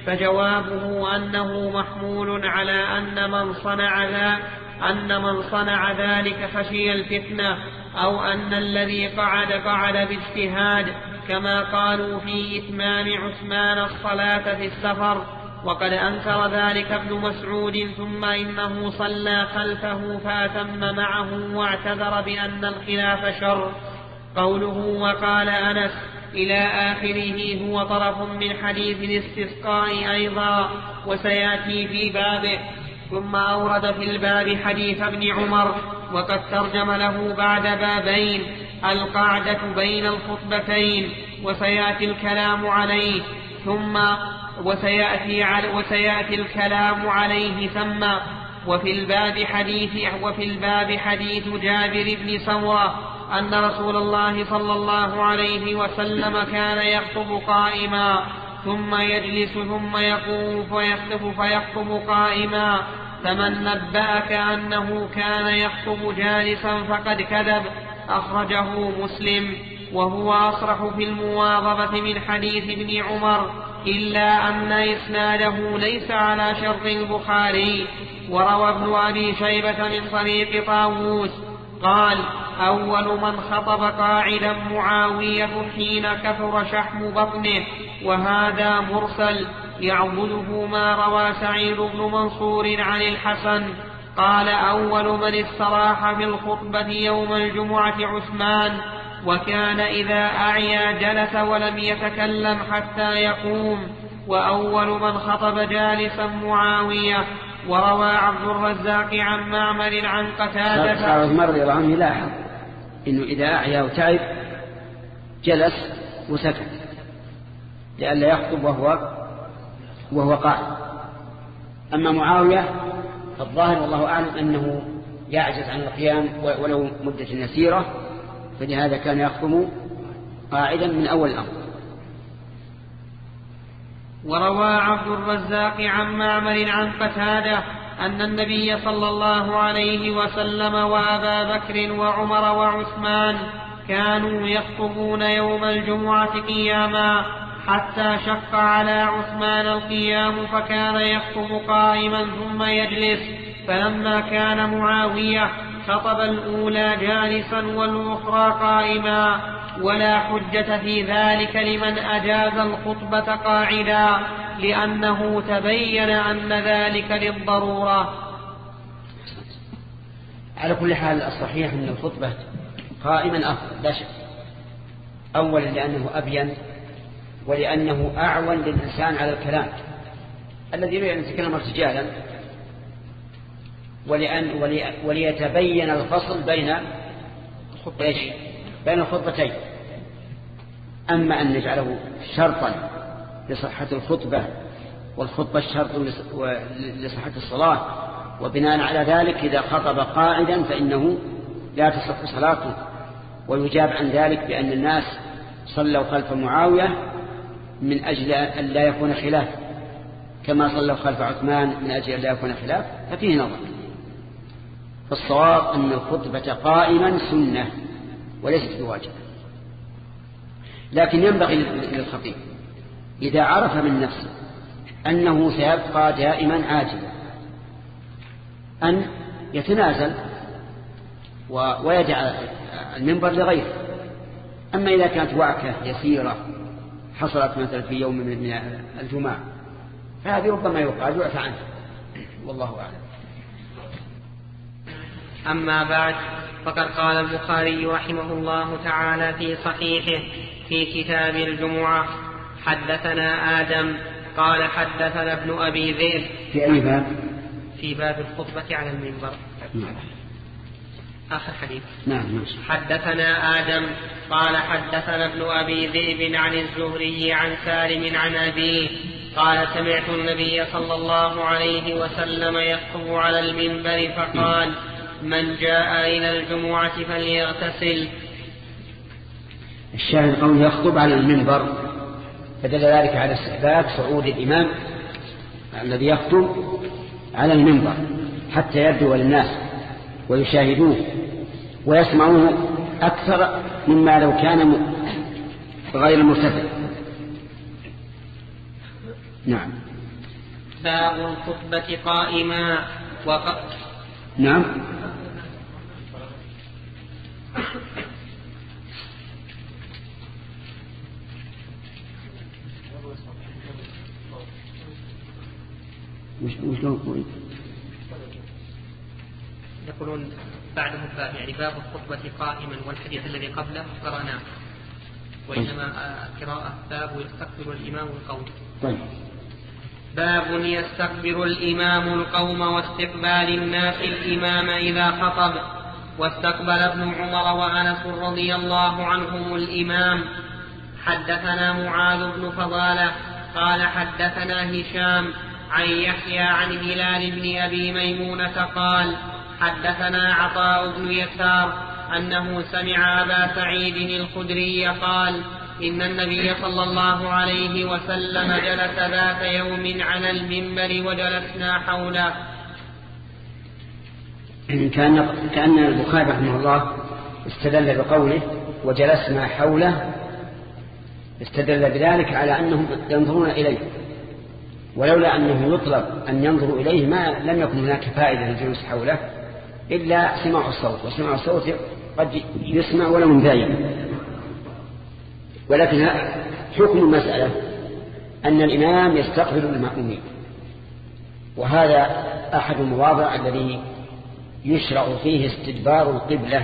فجوابه أنه محمول على أن من صنع ذلك أن من صنع ذلك خشي الفتنة أو أن الذي قعد قعد باجتهاد كما قالوا في إتمام عثمان الصلاة في السفر. وقد أنكر ذلك ابن مسعود ثم إنه صلى خلفه فأتم معه واعتذر بأن الخلاف شر. قوله وقال أنس إلى آخره هو طرف من حديث الاستسقاء أيضا وسيأتي في بابه. ثم أورد في الباب حديث ابن عمر وقد ترجم له بعد بابين القعدة بين الخطبتين وسيأتي الكلام عليه ثم وسيأتي, وسيأتي الكلام عليه ثم وفي الباب حديث وفي الباب حديث جابر بن سمرة أن رسول الله صلى الله عليه وسلم كان يخطب قائما ثم يجلس ثم يقوم فيخطب فيخطب قائما فمن نبأك أنه كان يخطب جالسا فقد كذب. أخرجه مسلم وهو أصرح في المواظبة من حديث ابن عمر إلا أن إسناده ليس على شرط البخاري. وروى ابن أبي شيبة من طريق طاووس قال أول من خطب قاعدا معاوية حين كثر شحم بطنه وهذا مرسل يعضده ما روى سعيد بن منصور عن الحسن قال أول من استراح في الخطبة يوم الجمعة عثمان وكان إذا أعيا جلس ولم يتكلم حتى يقوم وأول من خطب جالسا معاوية. وروى عبد الرزاق عن معمر عن قتادة عمر رضي الله عنه لاحظ إنه إذا أعيا وتعب جلس وسكت لئلا يخطب وهو وهو قاعد. أما معاوية فالظاهر والله أعلم أنه يعجز عن القيام ولو مدة يسيرة فلهذا كان يخطب قاعدا من أول الأمر. وروى عبد الرزاق عن معمر عن قتادة أن النبي صلى الله عليه وسلم وأبا بكر وعمر وعثمان كانوا يخطبون يوم الجمعة قياما حتى شق على عثمان القيام فكان يخطب قائما ثم يجلس. فلما كان معاوية خطب الأولى جالسا والأخرى قائما ولا حجة في ذلك لمن أجاز الخطبة قاعدا لأنه تبين أن ذلك للضرورة. على كل حال الصحيح أن الخطبة قائما أفضل لا شك، أولا لأنه أبين ولأنه أعون للإنسان على الكلام الذي يريد أن يتكلم ارتجالا ولأن ولي وليتبين الفصل بين بين الخطبتين. أما أن نجعله شرطا لصحة الخطبة والخطبة الشرط لصحة الصلاة وبناء على ذلك إذا خطب قاعدا فإنه لا تصح صلاته. ويجاب عن ذلك بأن الناس صلوا خلف معاوية من أجل أن لا يكون خلاف كما صلوا خلف عثمان من أجل أن لا يكون خلاف، ففيه نظر. فالصواب أن الخطبة قائما سنة وليست بواجب، لكن ينبغي للخطيب إذا عرف من نفسه أنه سيبقى دائما عاجلا أن يتنازل ويدع المنبر لغيره. أما إذا كانت وعكة يسيرة حصلت مثلا في يوم من الجمعة فهذه ربما يقال يعفى عنه والله أعلم. أما بعد فقد قال البخاري رحمه الله تعالى في صحيحه في كتاب الجمعة حدثنا آدم قال حدثنا ابن أبي ذئب. في أي باب؟ في باب الخطبة على المنبر. نعم. آخر حديث. نعم. حدثنا آدم قال حدثنا ابن أبي ذئب عن الزهري عن سالم عن أبيه قال سمعت النبي صلى الله عليه وسلم يخطب على المنبر فقال من جاء إلى الجمعة فليغتسل. الشاهد قوله يخطب على المنبر، فدل ذلك على استحباب صعود الإمام الذي يخطب على المنبر حتى يبدو للناس ويشاهدوه ويسمعوه أكثر مما لو كان غير مرتفع. نعم. باب الخطبة قائما وق... نعم. مش مش نقول يقولون بعده باب، يعني باب الخطبة قائما، والحديث الذي قبله قرأناه، وإنما قراءة باب يستقبل الإمام القوم. طيب. باب يستقبل الإمام القوم واستقبال الناس الإمام إذا خطب. واستقبل ابن عمر وأنس رضي الله عنهم الإمام. حدثنا معاذ بن فضالة قال حدثنا هشام عن يحيى عن هلال بن أبي ميمونة قال حدثنا عطاء بن يسار أنه سمع أبا سعيد الخدري قال إن النبي صلى الله عليه وسلم جلس ذات يوم على المنبر وجلسنا حوله. كان كأن البخاري رحمه الله استدل بقوله وجلسنا حوله، استدل بذلك على أنهم ينظرون إليه، ولولا أنه يطلب أن ينظروا إليه ما لم يكن هناك فائدة للجلوس حوله إلا سماع الصوت، وسماع الصوت قد يسمع ولو من بعيد. ولكن حكم المسألة أن الإمام يستقبل المأمومين، وهذا أحد المواضع الذي يشرع فيه استدبار القبلة.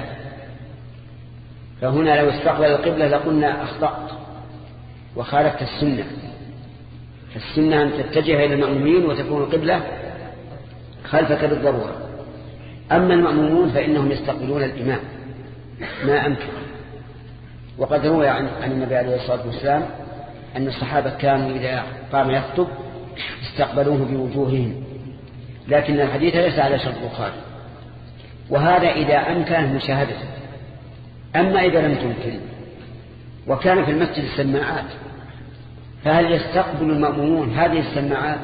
فهنا لو استقبل القبلة لقلنا أخطأت وخالفت السنة. فالسنة أن تتجه إلى المأمومين وتكون القبلة خلفك بالضرورة. أما المأمومون فإنهم يستقبلون الإمام ما أمكن. وقد روي عن النبي عليه الصلاة والسلام أن الصحابة كانوا إذا قام يخطب استقبلوه بوجوههم، لكن الحديث ليس على شرط البخاري، وهذا إذا أمكن مشاهدته. أما إذا لم تمكن وكان في المسجد السماعات، فهل يستقبل المأمومون هذه السماعات؟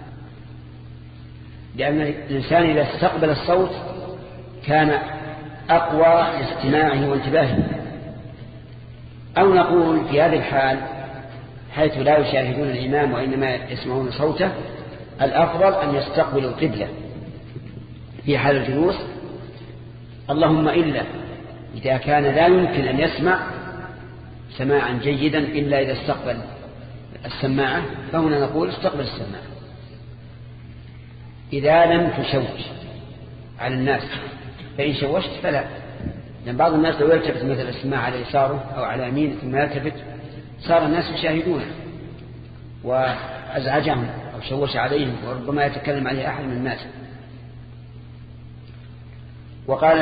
لأن الإنسان إذا استقبل الصوت كان أقوى لاستماعه وانتباهه. أو نقول في هذه الحال حيث لا يشاهدون الإمام وإنما يسمعون صوته، الأفضل أن يستقبلوا القبلة في حال الجلوس، اللهم إلا إذا كان لا يمكن أن يسمع سماعا جيدا إلا إذا استقبل السماعة، فهنا نقول استقبل السماعة. إذا لم تشوش على الناس، فإن شوشت فلا، لأن بعض الناس لو يلتفت مثل السماعة على يساره أو على يمينه ثم يلتفت صار الناس يشاهدونه وأزعجهم أو شوش عليهم، وربما يتكلم عليه أحد من الناس. وقال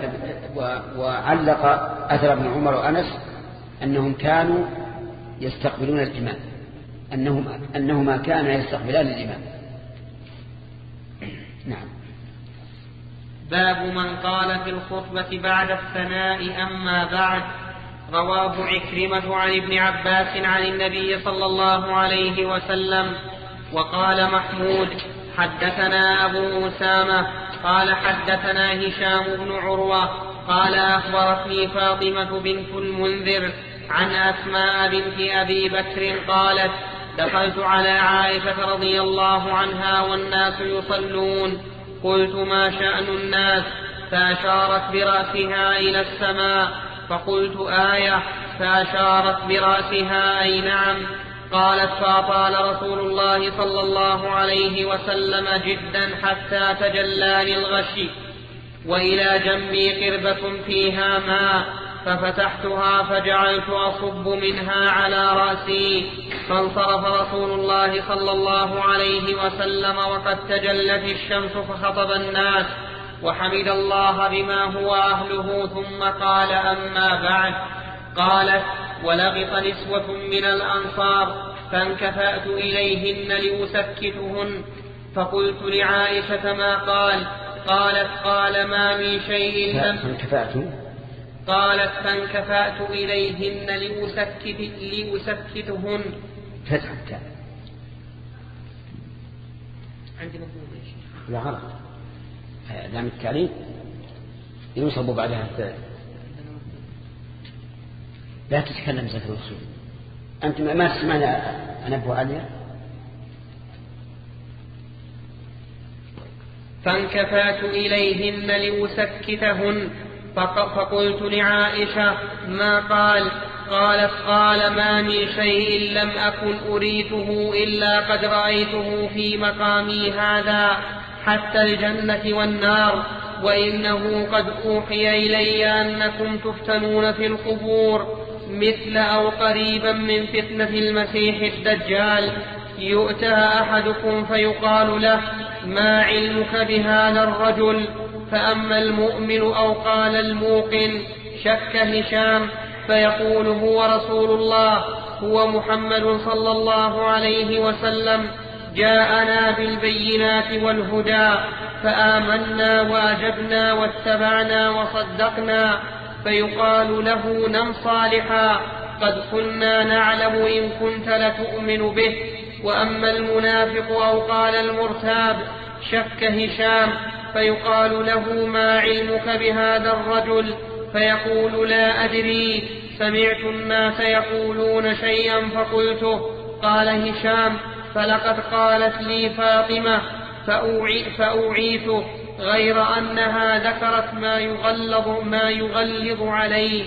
وعلق أثر ابن عمر وأنس أنهم كانوا يستقبلون الإمام، أنهم أنهما كانا يستقبلان الإمام. نعم. باب من قال في الخطبة بعد الثناء أما بعد. رواه عكرمة عن ابن عباس عن النبي صلى الله عليه وسلم. وقال محمود حدثنا أبو أسامة قال حدثنا هشام بن عروة قال أخبرتني فاطمة بنت المنذر عن أسماء بنت أبي بكر قالت دخلت على عائشة رضي الله عنها والناس يصلون، قلت ما شأن الناس؟ فأشارت برأسها إلى السماء، فقلت آية، فأشارت برأسها أي نعم. قالت فأطال رسول الله صلى الله عليه وسلم جدا حتى تجلاني الغشي، وإلى جنبي قربة فيها ماء، ففتحتها فجعلت أصب منها على رأسي، فانصرف رسول الله صلى الله عليه وسلم وقد تجلت الشمس فخطب الناس وحمد الله بما هو أهله، ثم قال أما بعد. قالت ولغط نسوة من الأنصار فانكفأت إليهن لأسكتهن، فقلت لعائشة ما قال؟ قالت قال ما من شيء لم فانكفأت قالت فانكفأت إليهن لأسكت لأسكتهن فتح التاء عندي مفهوم يا شيخ لا غلط لام التعليل ينصب بعدها التاء لا تتكلم زكي الوصول أنت ما تسمعنا أنبه عليها فانكفأت إليهن لأسكتهن فقلت لعائشة ما قال قالت قال ما من شيء لم أكن أريته إلا قد رأيته في مقامي هذا حتى الجنة والنار وإنه قد أوحي إلي أنكم تفتنون في القبور مثل أو قريبا من فتنة المسيح الدجال يؤتى أحدكم فيقال له ما علمك بهذا الرجل فأما المؤمن أو قال الموقن شك هشام فيقول هو رسول الله هو محمد صلى الله عليه وسلم جاءنا بالبينات والهدى فآمنا وأجبنا واتبعنا وصدقنا فيقال له نم صالحا قد كنا نعلم إن كنت لتؤمن به وأما المنافق أو قال المرتاب شك هشام فيقال له ما علمك بهذا الرجل فيقول لا أدري سمعت الناس يقولون شيئا فقلته قال هشام فلقد قالت لي فاطمة فأوعي فأوعيته غير أنها ذكرت ما يغلظ ما يغلظ عليه.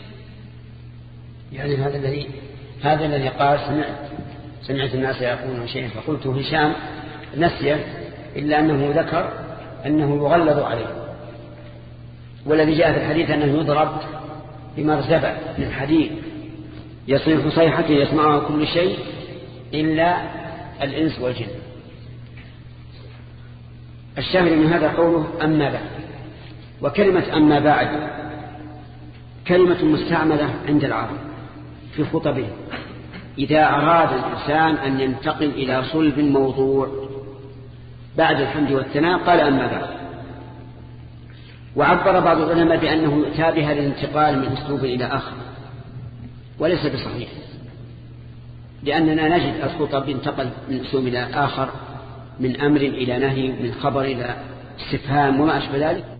يعني هذا الذي هذا الذي قال سمعت سمعت الناس يقولون شيئا فقلت هشام نسي إلا أنه ذكر أنه يغلظ عليه. والذي جاء في الحديث أنه يضرب بمرزبة من حديد يصير صيحة يسمعها كل شيء إلا الإنس والجن. الشاهد من هذا قوله أما بعد. وكلمة أما بعد كلمة مستعملة عند العرب في خطبه إذا أراد الإنسان أن ينتقل إلى صلب الموضوع بعد الحمد والثناء قال أما بعد. وعبر بعض العلماء بأنه يؤتى بها للانتقال من أسلوب إلى آخر وليس بصحيح لأننا نجد الخطب ينتقل من أسلوب إلى آخر من أمر إلى نهي من خبر إلى استفهام وما أشبه ذلك